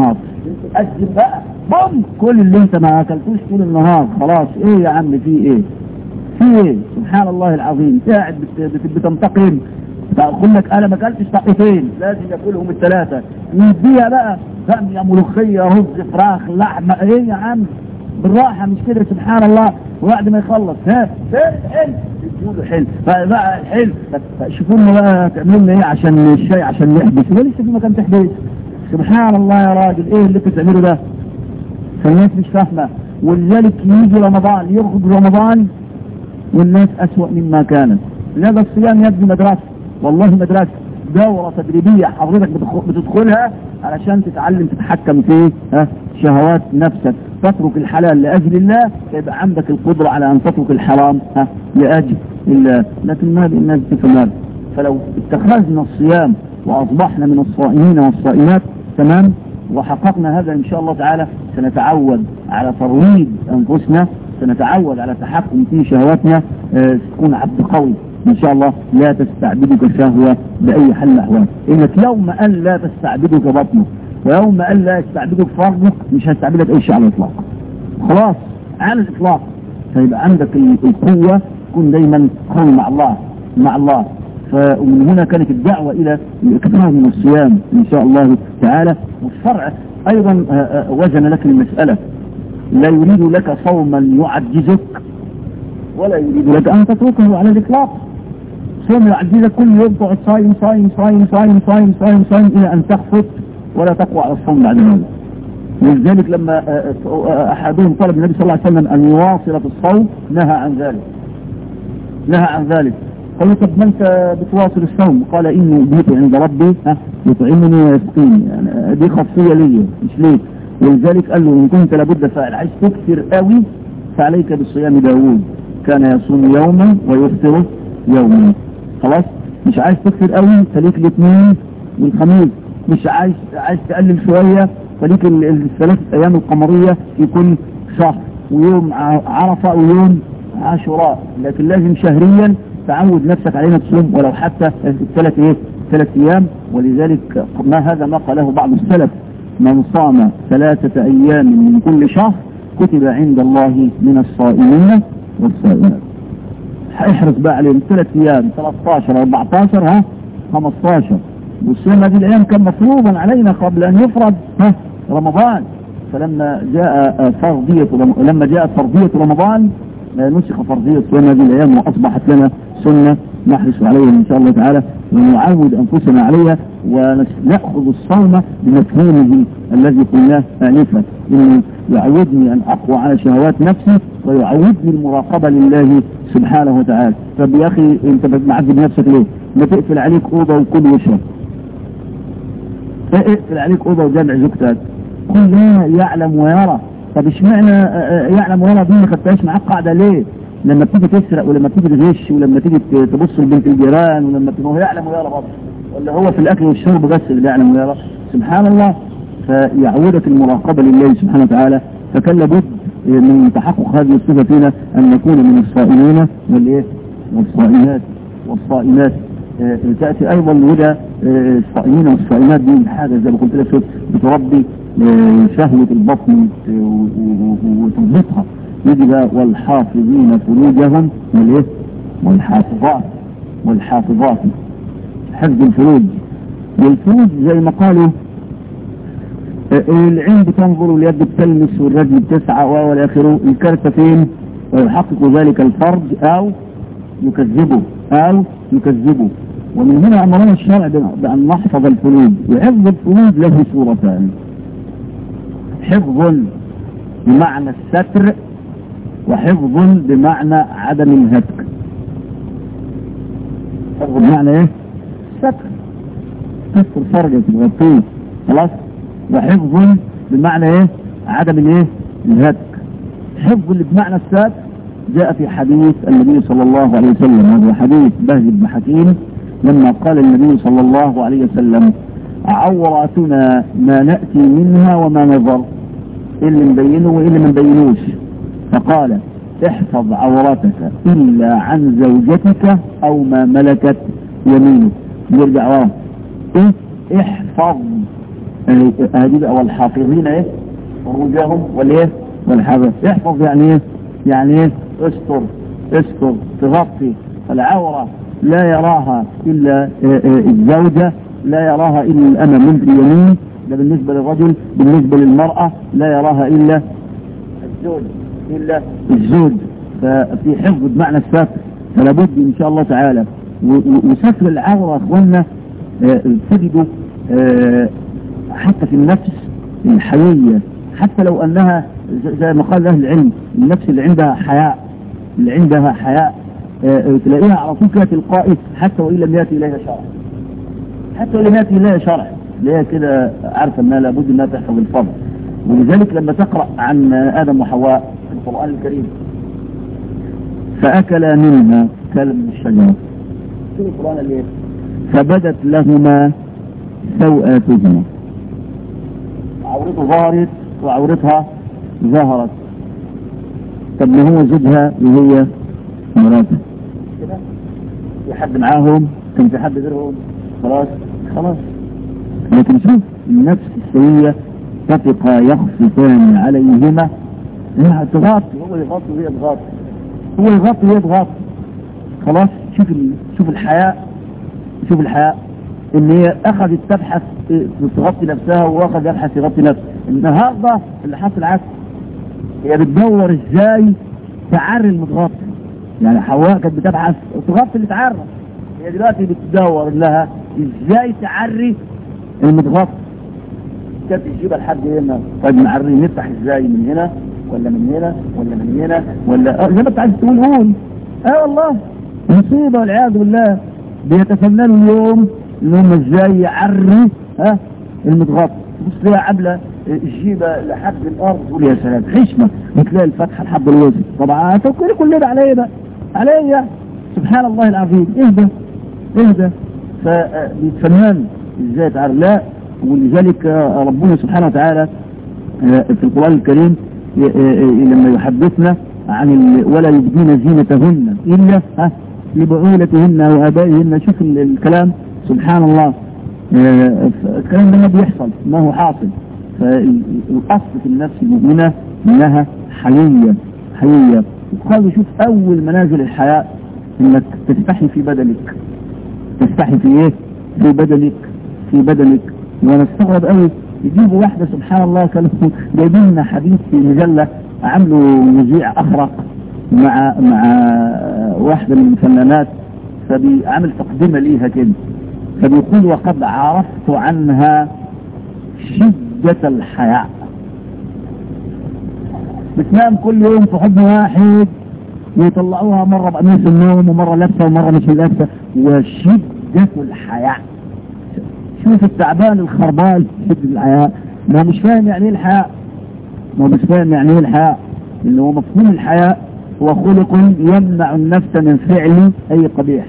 Speaker 1: تقدم بقى بوم كل اللي انت ما اكلتوش طول النهار خلاص. ايه يا عم في ايه في ايه؟ سبحان الله العظيم. قاعد بتنتقم بقول لك انا ما اكلتش طاقتين لازم ياكلهم الثلاثه. نديها بقى يا ملوخيه رز فراخ لحمه. ايه يا عم بالراحه مش كده؟ سبحان الله. وبعد ما يخلص ها حلو يقولوا حلو بقى حلو. شوفوا لنا بقى تعملوا لنا ايه عشان الشاي عشان نحبس. ولسه في مكان تحبس؟ سبحان الله يا راجل. ايه اللي بتعمله ده؟ فالناس مش فاهمه. ولذلك يجي رمضان يخرج رمضان والناس اسوأ مما كانت. لهذا الصيام يبدو مدرسه، والله مدرسه، دورة تدريبية حضرتك بتدخلها علشان تتعلم تتحكم في ها شهوات نفسك، تترك الحلال لأجل الله يبقى عندك القدرة على أن تترك الحرام ها لأجل الله. لكن ما الناس تفهم. فلو اتخذنا الصيام وأصبحنا من الصائمين والصائمات تمام وحققنا هذا إن شاء الله تعالى سنتعود على ترويض أنفسنا، سنتعود على تحكم في شهواتنا. اه تكون عبد قوي إن شاء الله. لا تستعبدك الشهوة بأي حل أحوال. إنك يوم أن لا تستعبدك بطنك ويوم أن لا يستعبدك فرجك مش هيستعبدك أي شيء على الإطلاق. خلاص على الإطلاق. فيبقى عندك القوة تكون دايما قوي مع الله مع الله. فمن هنا كانت الدعوة إلى الإكثار من الصيام إن شاء الله تعالى. والشرع أيضا وزن لك المسألة. لا يريد لك صوما يعجزك ولا يريد لك أن تتركه على الإطلاق. صوم يعجزك كل يوم تقعد صايم صايم صايم صايم صايم صايم صايم إلى أن تخفت ولا تقوى على الصوم بعد ذلك. ولذلك لما أحدهم طلب النبي صلى الله عليه وسلم أن يواصل في الصوم نهى عن ذلك نهى عن ذلك قال له طب ما أنت بتواصل الصوم؟ قال إني بيت عند ربي يطعمني ويسقيني. يعني دي خاصية لي مش ليك. ولذلك قال له إن كنت لابد فاعل عايز تكثر قوي فعليك بصيام داوود كان يصوم يوما ويفطر يوما. خلاص مش عايز تكثر قوي فليك الاثنين والخميس. مش عايز عايز تقلل شوية فليك الثلاث ايام القمرية في كل شهر ويوم عرفة ويوم عاشوراء. لكن لازم شهريا تعود نفسك علينا تصوم ولو حتى الثلاث ايه ثلاث ايام. ولذلك ما هذا ما قاله بعض السلف من صام ثلاثة ايام من كل شهر كتب عند الله من الصائمين والصائمات. هيحرص بقى عليهم ثلاث ايام ثلاثة عشر أربعة عشر ها خمسة عشر. والصيام هذه الايام كان مفروضا علينا قبل ان يفرض ها رمضان. فلما جاء فرضية لما جاءت فرضية رمضان نسخ فرضية صيام هذه الايام واصبحت لنا سنة نحرص عليها ان شاء الله تعالى ونعود انفسنا عليها ونأخذ الصوم بمفهومه الذي قلناه آنفا انه يعودني ان اقوى على شهوات نفسي ويعودني المراقبة لله سبحانه وتعالى. طب يا اخي انت معذب نفسك ليه؟ ما تقفل عليك اوضه وكل وشرب. اقفل عليك اوضه وجامع زوجتك. كل لا يعلم ويرى. طب اشمعنى يعلم ويرى دي ما خدتهاش معاك قاعده ليه؟ لما تيجي تسرق ولما تيجي تغش ولما تيجي تبص لبنت الجيران ولما هو يعلم ويرى برضه ولا هو في الاكل والشرب بس اللي يعلم ويرى؟ سبحان الله. فيعودك المراقبه لله سبحانه وتعالى. فكان لابد من تحقق هذه الصفه فينا ان نكون من الصائمين والايه والصائمات والصائمات. اه تاتي ايضا هدى الصائمين والصائمات دي حاجه زي ما قلت لك بتربي اه شهوه البطن وتضبطها. يجي بقى والحافظين فروجهم والايه والحافظات والحافظات حفظ الفروج. والفروج زي ما قالوا العين بتنظر واليد بتلمس والرجل بتسعى والى اخره. الكارثه فين؟ ويحقق ذلك الفرج او يكذبه او يكذبه. ومن هنا امرنا الشرع بان نحفظ الفروج. وحفظ الفروج له صورتان. حفظ بمعنى الستر وحفظ بمعنى عدم الهتك. حفظ بمعنى ايه؟ ستر تستر فرجك تغطيه خلاص. وحفظ بمعنى ايه؟ عدم الايه؟ الهتك. حفظ اللي بمعنى الستر جاء في حديث النبي صلى الله عليه وسلم. هذا حديث بهز بن حكيم لما قال النبي صلى الله عليه وسلم عوراتنا ما نأتي منها وما نظر. إيه اللي مبينه وإيه اللي ما مبينوش؟ فقال احفظ عوراتك إلا عن زوجتك أو ما ملكت يمينك. يرجع ورا ايه؟ احفظ هذه بقى والحافظين ايه فروجهم والايه والحافظ. احفظ يعني ايه؟ يعني ايه؟ استر استر تغطي العورة لا يراها الا الزوجة، لا يراها الا الامة من اليمين، ده بالنسبة للرجل. بالنسبة للمرأة لا يراها الا الزوج الا الزوج. ففي حفظ بمعنى الستر، فلا بد ان شاء الله تعالى. وستر العورة اخواننا تجدوا حتى في النفس الحيوية، حتى لو انها زي ما قال اهل العلم، النفس اللي عندها حياء اللي عندها حياء تلاقيها على طول كده تلقائي، حتى وان لم ياتي اليها شرع، حتى وان لم ياتي اليها شرع تلاقيها كده عارفه انها لابد انها تحفظ الفضل. ولذلك لما تقرا عن ادم وحواء في القران الكريم، فاكلا منها كلا من الشجره، شوف القران اللي فبدت لهما سوءاتهما، عورته ظهرت وعورتها ظهرت. طب ما هو زوجها وهي مراته كده، في حد معاهم؟ كان في حد غيرهم؟ خلاص خلاص. لكن شوف النفس السوية تفقا يخصفان عليهما، انها تغطي، هو يغطي وهي تغطي، هو يغطي وهي تغطي. خلاص. شوف ال... شوف الحياء، شوف الحياء ان هي اخذت تبحث تغطي نفسها واخذ يبحث يغطي نفسه. النهارده اللي حصل عكس، هي بتدور ازاي تعري المتغطي. يعني حواء كانت بتبحث تغطي اللي تعرى، هي دلوقتي بتدور لها ازاي تعري المتغطي. كانت تجيبها لحد هنا، طيب نعري نفتح ازاي؟ من هنا ولا من هنا ولا من هنا ولا زي ما انت عايز تقول قول. اه والله مصيبه والعياذ بالله. بيتفننوا اليوم ان هم ازاي يعري ها المتغطي. بص ليها عبله الجيبه لحد الارض، تقول يا سلام حشمه، بتلاقي الفتحه لحد الوسط. طبعا توكلي كل ده عليا بقى عليا، سبحان الله العظيم. اهدى اهدى. فبيتفنن ازاي تعرف. لا، ولذلك ربنا سبحانه وتعالى في القرآن الكريم لما يحدثنا عن ولا يبدين زينتهن إلا لبعولتهن وآبائهن. شوف الكلام سبحان الله. الكلام ده ما بيحصل، ما هو حاصل. فالأصل في النفس المؤمنة إنها حيوية حيوية. وقالوا شوف أول منازل الحياء إنك تستحي في بدنك. تستحي في إيه؟ في بدنك في بدنك. وانا استغرب قوي يجيبوا واحدة سبحان الله كانوا جايبين لنا حديث في مجلة، عملوا مذيع اخرق مع مع واحدة من الفنانات، فبيعمل تقديمة ليها كده، فبيقول وقد عرفت عنها شدة الحياء. بتنام كل يوم في حضن واحد ويطلعوها مرة بقميص النوم ومرة لابسة ومرة مش لابسة، وشدة الحياء. شوف التعبان الخربان شد الحياء، ما مش فاهم يعني ايه الحياء، ما مش فاهم يعني ايه الحياء. اللي هو مفهوم الحياء هو خلق يمنع النفس من فعل اي قبيح.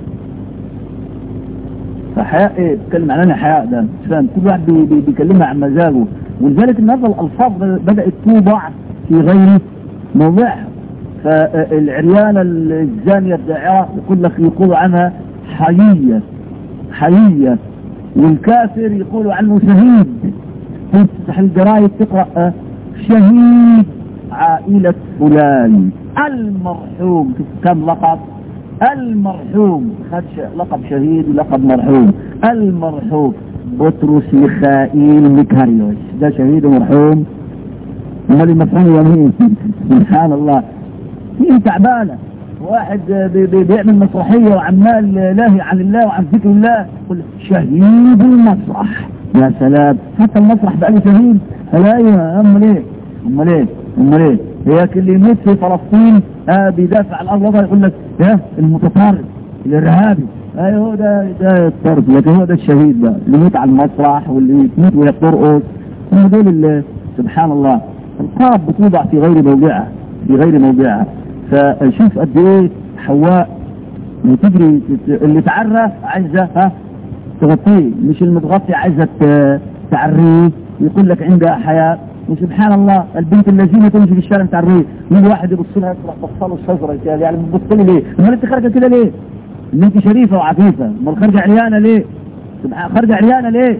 Speaker 1: فحياء ايه؟ بتكلم عن حياء ده مش فاهم. كل واحد بي بي بيكلمها عن مزاجه. ولذلك النهارده الالفاظ بدات توضع في غير موضعها. فالعريانه الزانيه الداعره يقول لك يقول عنها حييه حييه، والكافر يقول عنه شهيد. تفتح الجرايد تقرأ شهيد عائلة فلان المرحوم، كم لقب المرحوم، خد لقب شهيد ولقب مرحوم. المرحوم بطرس ميخائيل ميكاريوس، ده شهيد ومرحوم. امال المفهوم يمين سبحان الله. في تعبانه واحد بي بي بيعمل مسرحية وعمال لاهي عن الله وعن ذكر الله، يقول شهيد المسرح. يا سلام، حتى المسرح بقى له شهيد. لا ايوه، امال ايه امال ايه امال ايه هي اللي يموت في فلسطين آه بيدافع عن الارض الوطني يقول لك يا المتطرف الارهابي. ايوه هو ده ده الطرف، لكن هو ده الشهيد بقى اللي يموت على المسرح واللي يموت وهي بترقص. هم دول سبحان الله. القاب بتوضع في غير موضعها في غير موضعها. فشوف قد ايه حواء تجري، اللي تعرى عايزه ها تغطيه، مش المتغطي عايزه تعريه. يقول لك عندها حياء. وسبحان الله البنت اللذينه تمشي في الشارع تعريه، يجي واحد يبص لها يروح بص له الشجره كده، يعني بتبص لي ليه؟ امال انت خارجه كده ليه؟ ان انت شريفه وعفيفه، امال خارجه عريانه ليه؟ خارجه عريانه ليه؟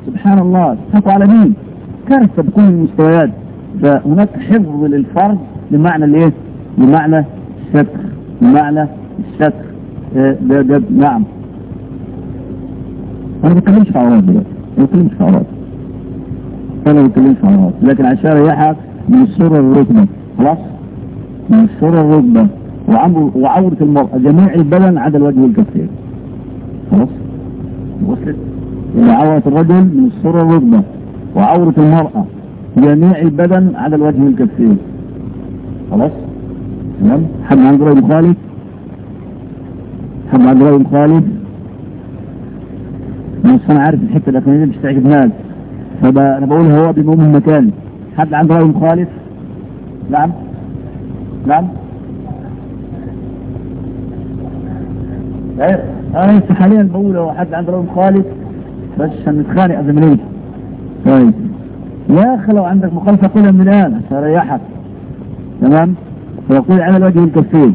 Speaker 1: سبحان الله، تضحكوا على مين؟ كارثة بكل المستويات. فهناك حفظ للفرد بمعنى الايه؟ بمعنى الستر، بمعنى الستر. اه ده ده نعم. انا ما بتكلمش في عورات دلوقتي، ما بتكلمش في عورات، انا ما بتكلمش في عورات، لكن عشان اريحك من السرة الركبة، خلاص؟ من السرة الركبة وعورة المرأة جميع البدن عدا الوجه والكفين. خلاص؟ وصلت؟ يبقى عورة الرجل من السرة الركبة وعورة المرأة جميع البدن عدا الوجه والكفين. خلاص؟ تمام؟ حد عنده رأي مخالف؟ حد عنده رأي مخالف؟ بس انا عارف الحته الاخرانيه مش تعجب ناس، فانا بقول هو بيقوم من مكان. حد عنده راي مخالف؟ نعم نعم. ايه انا لسه حاليا بقول هو حد عنده راي مخالف بس عشان نتخانق قبل ما نمشي. طيب يا اخي لو عندك مخالفه قولها من الان عشان اريحك. تمام؟ فيقول على الوجه والكفين،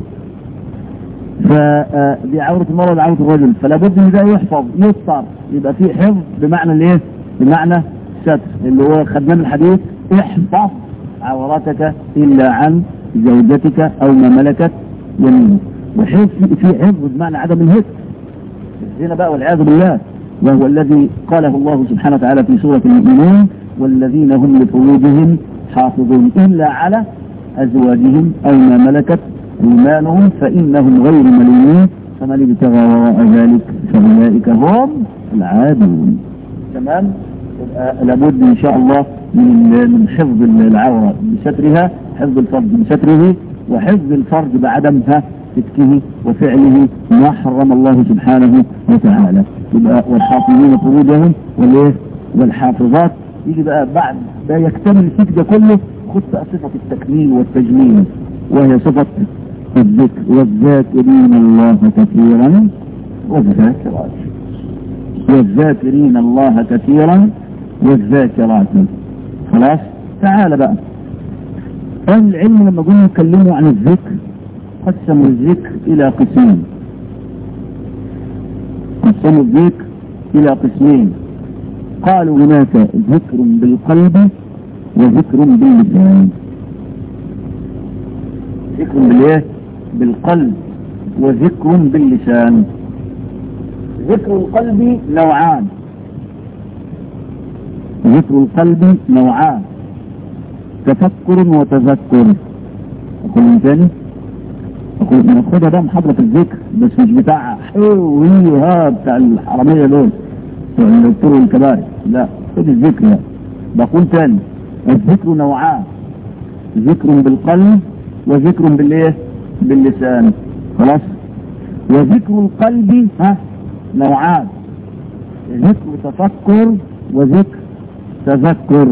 Speaker 1: فدي عورة المرأة ودي عورة الرجل، فلا بد ان ده يحفظ يستر، يبقى فيه حفظ بمعنى الايه؟ بمعنى ستر، اللي هو خدناه من الحديث احفظ عورتك الا عن زوجتك او ما ملكت يمينك. وحفظ في حفظ بمعنى عدم الهتك، الزنا بقى والعياذ بالله، وهو الذي قاله الله سبحانه وتعالى في سورة المؤمنون: والذين هم لفروجهم حافظون إلا على أزواجهم أو ما ملكت أيمانهم فإنهم غير ملومين فمن ابتغى وراء ذلك فأولئك هم العادون. تمام؟ لابد إن شاء الله من حفظ العورة بسترها، حفظ الفرج بستره، وحفظ الفرج بعدمها فتكه وفعله ما حرم الله سبحانه وتعالى. يبقى والحافظين فروجهم والايه والحافظات. يجي بقى بعد ده يكتمل الفكر ده كله خد بقى صفة التكميل والتجميل، وهي صفة الذكر: والذاكرين الله كثيرا والذاكرات، والذاكرين الله كثيرا والذاكرات. خلاص؟ تعال بقى أهل العلم لما قلنا يتكلموا عن الذكر قسموا الذكر إلى قسمين. قسموا الذكر إلى قسمين، قالوا هناك ذكر بالقلب وذكر باللسان. ذكر بالايه؟ بالقلب وذكر باللسان. ذكر القلب نوعان، ذكر القلب نوعان: تفكر وتذكر. أقول من تاني؟ أقول ناخدها بقى محاضرة في الذكر بس مش بتاع وهي ها بتاع الحرامية دول بتوع الدكتور والكباري، لا خد الذكر. لا بقول تاني: الذكر نوعان: ذكر بالقلب وذكر بالايه؟ باللسان. خلاص؟ وذكر القلب ها نوعان: ذكر تفكر وذكر تذكر.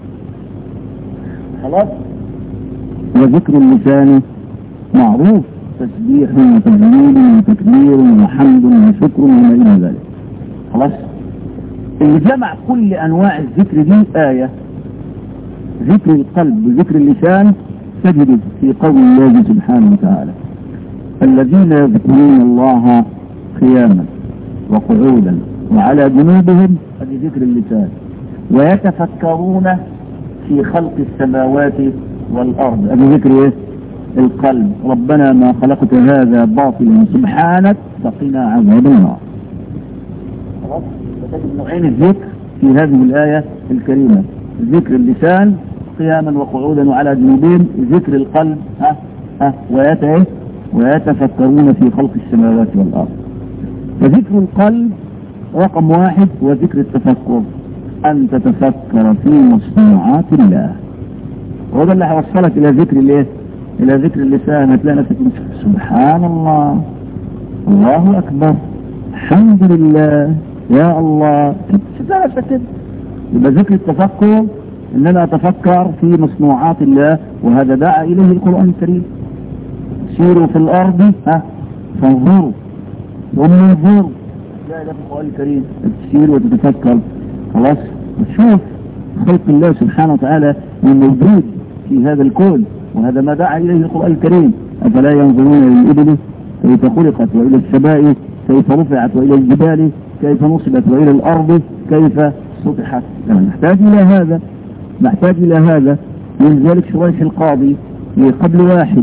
Speaker 1: خلاص؟ وذكر اللسان معروف: تسبيح وتهليل وتكبير وحمد وشكر وما الى ذلك. خلاص؟ اللي جمع كل انواع الذكر دي آية ذكر القلب وذكر اللسان تجد في قول الله سبحانه وتعالى: الذين يذكرون الله قياما وقعودا وعلى جنوبهم، هذه ذكر اللسان، ويتفكرون في خلق السماوات والأرض، هذه ذكر ايه؟ القلب: ربنا ما خلقت هذا باطلا سبحانك فقنا عذاب النار. خلاص؟ فتجد نوعين الذكر في هذه الآية الكريمة: ذكر اللسان قياما وقعودا وعلى جنوبهم، ذكر القلب ها ها ويته ويتفكرون في خلق السماوات والأرض. فذكر القلب رقم واحد وذكر التفكر، أن تتفكر في مصنوعات الله، وهذا اللي هيوصلك إلى ذكر الايه؟ إلى ذكر اللسان. هتلاقي نفسك سبحان الله، الله أكبر، الحمد لله، يا الله، تلاقي نفسك كده. يبقى ذكر التفكر ان انا اتفكر في مصنوعات الله، وهذا دعا اليه القرآن الكريم: سيروا في الارض ها فانظروا ثم انظروا. لا ده في القرآن الكريم تسير وتتفكر. خلاص؟ وتشوف خلق الله سبحانه وتعالى الموجود في هذا الكون، وهذا ما دعا اليه القرآن الكريم: افلا ينظرون الى الابل كيف خلقت، والى السماء كيف رفعت، والى الجبال كيف نصبت، والى الارض كيف سطحت. نحتاج إلى هذا نحتاج إلى هذا ولذلك شريح القاضي قبل واحد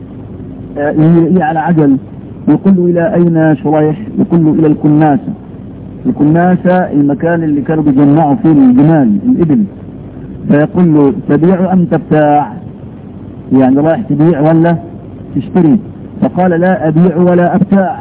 Speaker 1: يجي على عجل يقول له إلى أين شريح؟ يقول له إلى الكناسة. الكناسة المكان اللي كانوا بيجمعوا فيه الجمال الإبل. فيقول له تبيع أم تبتاع؟ يعني رايح تبيع ولا تشتري؟ فقال لا أبيع ولا أبتاع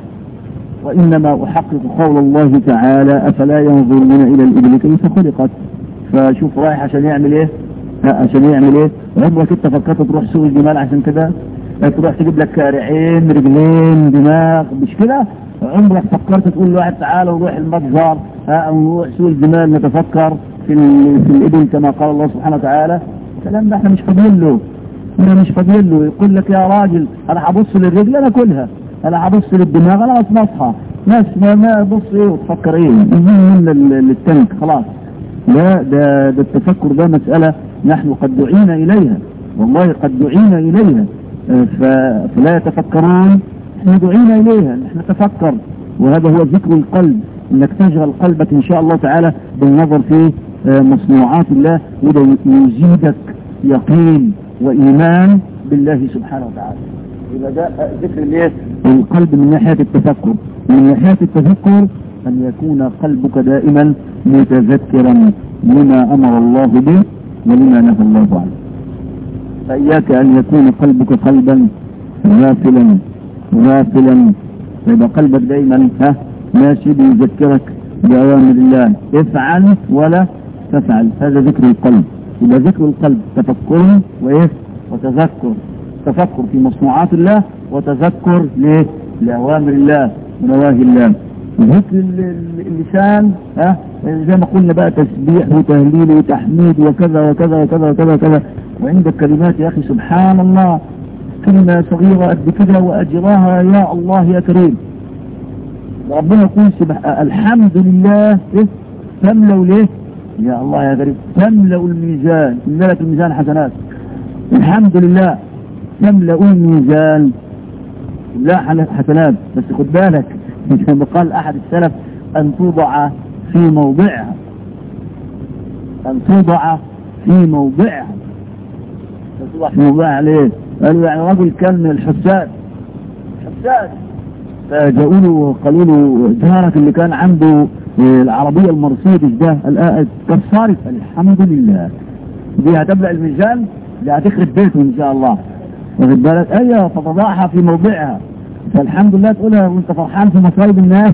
Speaker 1: وإنما أحقق قول الله تعالى أفلا ينظرون إلى الإبل كيف خلقت. فشوف رايح عشان يعمل إيه؟ عشان يعمل إيه؟ عمرك أنت فكرت تروح سوق الجمال عشان كده؟ تروح تجيب لك كارعين رجلين دماغ مش كده؟ عمرك فكرت تقول له واحد تعالى ونروح المتجر ها نروح سوق الجمال نتفكر في في الإبل كما قال الله سبحانه وتعالى؟ الكلام ده احنا مش فاضيين له انا مش فاضيين له. يقول لك يا راجل انا هبص للرجل انا كلها، انا هبص للدماغ انا بصمصها، ناس ما ما بص ايه وتفكر ايه من للتنك خلاص. لا ده ده التفكر ده مسألة نحن قد دعينا اليها، والله قد دعينا اليها فلا يتفكرون. احنا دعينا اليها نحن نتفكر، وهذا هو ذكر القلب، انك تشغل قلبك ان شاء الله تعالى بالنظر في مصنوعات الله وده يزيدك يقين وإيمان بالله سبحانه وتعالى. إذا جاء ذكر الايه القلب من ناحية التفكر، من ناحية التفكر أن يكون قلبك دائما متذكرا لما أمر الله به ولما نهى الله عنه. فإياك أن يكون قلبك قلبا غافلا غافلا فيبقى قلبك دائما ها ماشي بيذكرك بأوامر الله، افعل ولا تفعل. هذا ذكر القلب. يبقى ذكر القلب تفكر وايه وتذكر، تفكر في مصنوعات الله وتذكر ليه لأوامر الله ونواهي الله. ذكر اللسان ها زي ما قلنا بقى تسبيح وتهليل وتحميد وكذا وكذا وكذا وكذا وكذا. وعندك كلمات يا أخي سبحان الله كلمة صغيرة قد كده وأجراها يا الله يا كريم. ربنا يقول سبحانه الحمد لله إيه تملأ ليه يا الله يا كريم تملأ الميزان، تملأ الميزان حسنات. الحمد لله تملأ الميزان لا حسنات. بس خد بالك كما قال أحد السلف أن توضع في موضعها، أن توضع في موضعها. توضع في موضعها ليه؟ قالوا يعني رجل كان من الحساد حساد فجاءوا له قالوا له جارك اللي كان عنده العربية المرسيدس ده الآن كسرت. الحمد لله دي هتبلع الميزان، دي هتخرب بيته إن شاء الله. واخد بالك؟ أيوة فتضعها في موضعها. فالحمد لله تقولها وانت فرحان في مصايب الناس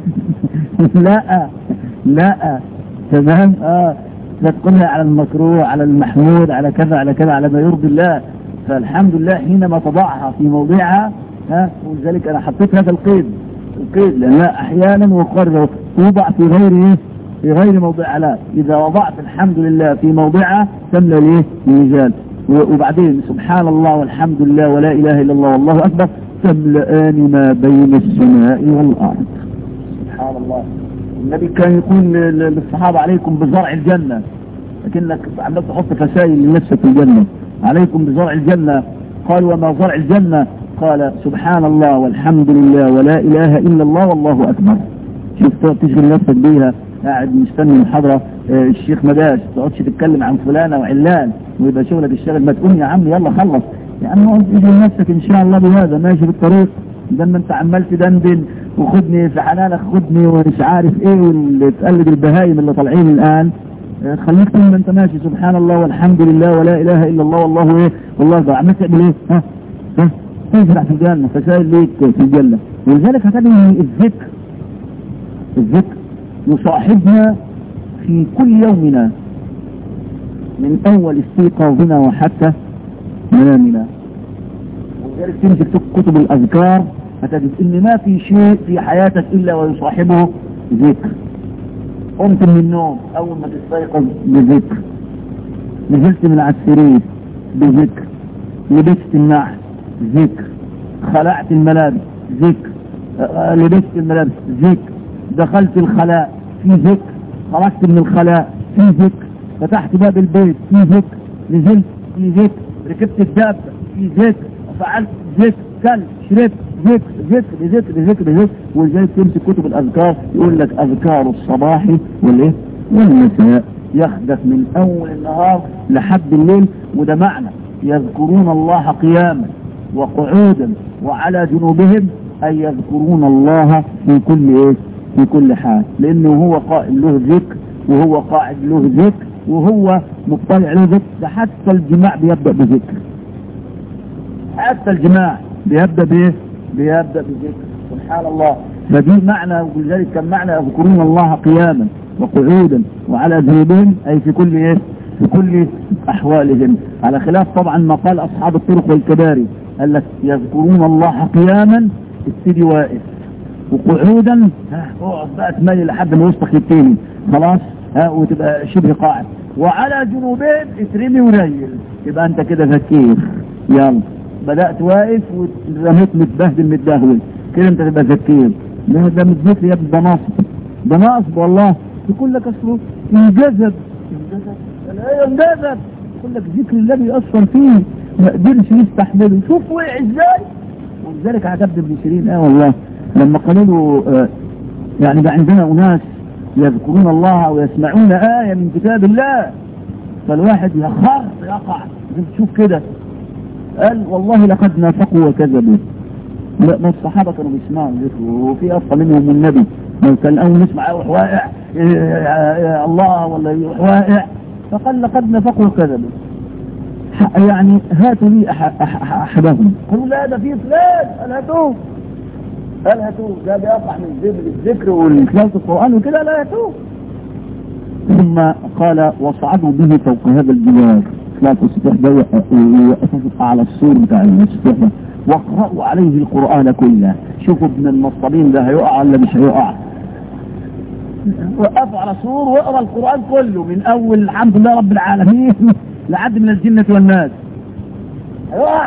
Speaker 1: لا لا تمام اه لا تقولها على المكروه على المحمود على كذا على كذا على ما يرضي الله. فالحمد لله حينما تضعها في موضعها ها. ولذلك انا حطيت هذا القيد القيد لانها احيانا وقرر توضع في غير في غير موضعها. لا اذا وضعت الحمد لله في موضعها تملأ ليه الميزان. وبعدين سبحان الله والحمد لله ولا اله الا الله والله اكبر تملأان ما بين السماء والارض. سبحان الله. النبي كان يقول للصحابة عليكم بزرع الجنة، لكنك عمال تحط فسائل لنفسك في الجنة. عليكم بزرع الجنة. قال وما زرع الجنة؟ قال سبحان الله والحمد لله ولا إله إلا الله والله أكبر. شوف تشغل نفسك بيها قاعد مستني محاضرة آه الشيخ مداش تقعدش تتكلم عن فلانة وعلان ويبقى شغلك الشغل ما تقول يا عم يلا خلص يا عم اقعد تشغل نفسك ان شاء الله بهذا ماشي في الطريق. ده ما انت عمال تدندن وخدني في حنانك خدني ومش عارف ايه واللي تقلد البهايم اللي طالعين الان. آه خليك طول ما انت ماشي سبحان الله والحمد لله ولا اله الا الله والله ايه والله ده عمال تعمل ايه ها ها تزرع في الجنة فسائل ليك في الجنة. ولذلك هتجد الذكر الذكر يصاحبنا في كل يومنا من اول استيقاظنا وحتى منامنا. ولذلك تمسك كتب الاذكار هتجد ان ما في شيء في حياتك الا ويصاحبه ذكر. قمت من النوم اول ما تستيقظ بذكر، نزلت من على السرير بذكر، لبست النعل ذكر، خلعت الملابس ذكر، آه لبست الملابس ذكر، دخلت الخلاء في ذكر، خرجت من الخلاء في ذكر، فتحت باب البيت في ذكر، نزلت في ذكر، ركبت الدابة في ذكر، فعلت ذكر، كلت شربت ذكر ذكر ذكر ذكر ذكر. ولذلك تمسك كتب الأذكار يقول لك أذكار الصباح والإيه والمساء ياخدك من اول النهار لحد الليل. وده معنى يذكرون الله قياما وقعودا وعلى جنوبهم، اي يذكرون الله في كل ايه في كل حال، لانه هو قائم له ذكر وهو قاعد له ذكر وهو مطلع له ذكر. ده حتى الجماع بيبدأ بذكر، حتى الجماع بيبدأ بايه بيبدأ بذكر. سبحان الله. فدي معنى، ولذلك كان معنى يذكرون الله قياما وقعودا وعلى جنوبهم، اي في كل ايه في كل احوالهم، على خلاف طبعا ما قال اصحاب الطرق والكباري، قال لك يذكرون الله قياما ابتدي واقف، وقعودا اقعد بقى تميل لحد ما وسطك يبتني خلاص ها وتبقى شبه قاعد، وعلى جنوبين اترمي وريل، يبقى انت كده ذكير. يلا بدأت واقف ورميت متبهدل متدهول كده انت تبقى ذكير. ده ده مش ذكر يا ابني، ده نصب، ده نصب والله. يقول لك اصله انجذب انجذب ايوه انجذب، يقول لك ذكر الله بيأثر فيه ما قدرش يستحمله. شوف وقع ازاي. ولذلك عجبني ابن سيرين اه والله لما قالوا له آه يعني بقى عندنا اناس يذكرون الله ويسمعون آية من كتاب الله فالواحد يخر يقع. شوف كده قال والله لقد نافقوا وكذبوا. ما الصحابة كانوا بيسمعوا ذكر وفي أصلا منهم النبي لو كان أول نسمع يروح واقع يا الله ولا يروح واقع، فقال لقد نافقوا وكذبوا. يعني هاتوا لي أحدهم، قالوا لا ده في فلان، قال هاتوه قال هاتوه ده بيقع من الذكر والكلام القرآن وكده، لا هاتوه. ثم قال وصعدوا به فوق هذا الجبال، لا تستطيع ده وقفوا على السور بتاع المستوى واقرأوا عليه القرآن كله. شوفوا ابن النصابين ده هيقع ولا مش هيقع. وقفوا على السور واقرأ القرآن كله من اول الحمد لله رب العالمين لحد من الجنة والناس. هيقع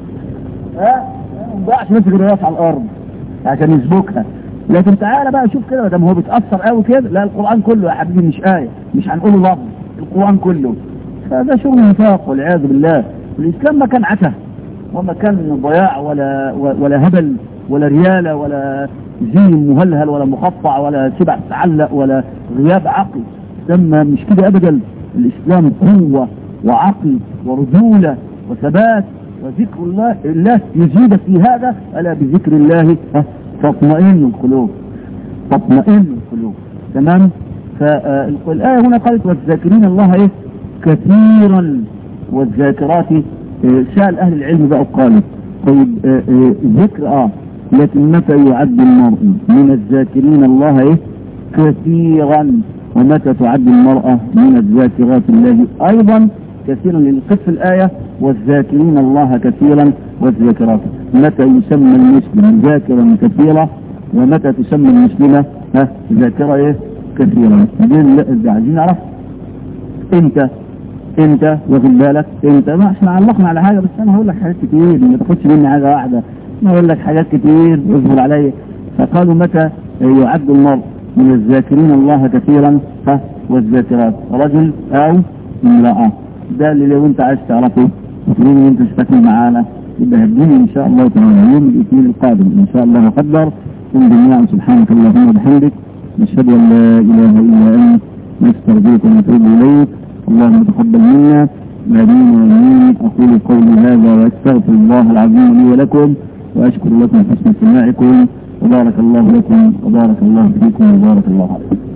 Speaker 1: ها ما بقاش مسك الرأس على الارض عشان يسبكها. لكن تعالى بقى شوف كده، ما هو بيتأثر قوي كده، لا القرآن كله يا حبيبي مش آية، مش هنقوله لفظ، القرآن كله. فهذا شغل نفاق والعياذ بالله. الإسلام ما كان عته وما كان ضياع ولا ولا هبل ولا ريالة ولا زين مهلهل ولا مقطع ولا سبع تعلق ولا غياب عقل. الإسلام مش كده أبدا. الإسلام قوة وعقل ورجولة وثبات وذكر الله. الله يزيد في هذا، ألا بذكر الله تطمئن القلوب تطمئن القلوب. تمام. فالآية هنا قالت والذاكرين الله إيه كثيرا والذاكرات. سأل أهل العلم بقى قالوا طيب ذكر آه لكن متى يعد المرء من الذاكرين الله إيه كثيرا، ومتى تعد المرأة من الذاكرات الله أيضا كثيرا؟ للقف الآية والذاكرين الله كثيرا والذاكرات. متى يسمى المسلم ذاكرا كثيرا ومتى تسمى المسلمة ها ذاكرة ايه كثيرا؟ عايزين نعرف انت انت واخد بالك انت. ما احنا علقنا على حاجة بس انا هقول لك حاجات كتير، ما تاخدش مني حاجة واحدة، انا هقول لك حاجات كتير اصبر عليا. فقالوا متى يعد المرء من الذاكرين الله كثيرا ها والذاكرات رجل او امرأة. ده اللي لو انت عايز تعرفه وتريد ان انت تستكمل معانا يبقى هديني ان شاء الله تعالى يوم الاثنين القادم ان شاء الله وقدر. كن جميعا سبحانك اللهم وبحمدك نشهد ان لا اله الا انت نسترضيك ونتوب اليك. اللهم تقبل منا امين وامين. اقول قولي هذا واستغفر الله العظيم لي ولكم واشكر لكم حسن سماعكم وبارك الله لكم وبارك الله فيكم وبارك الله عليكم.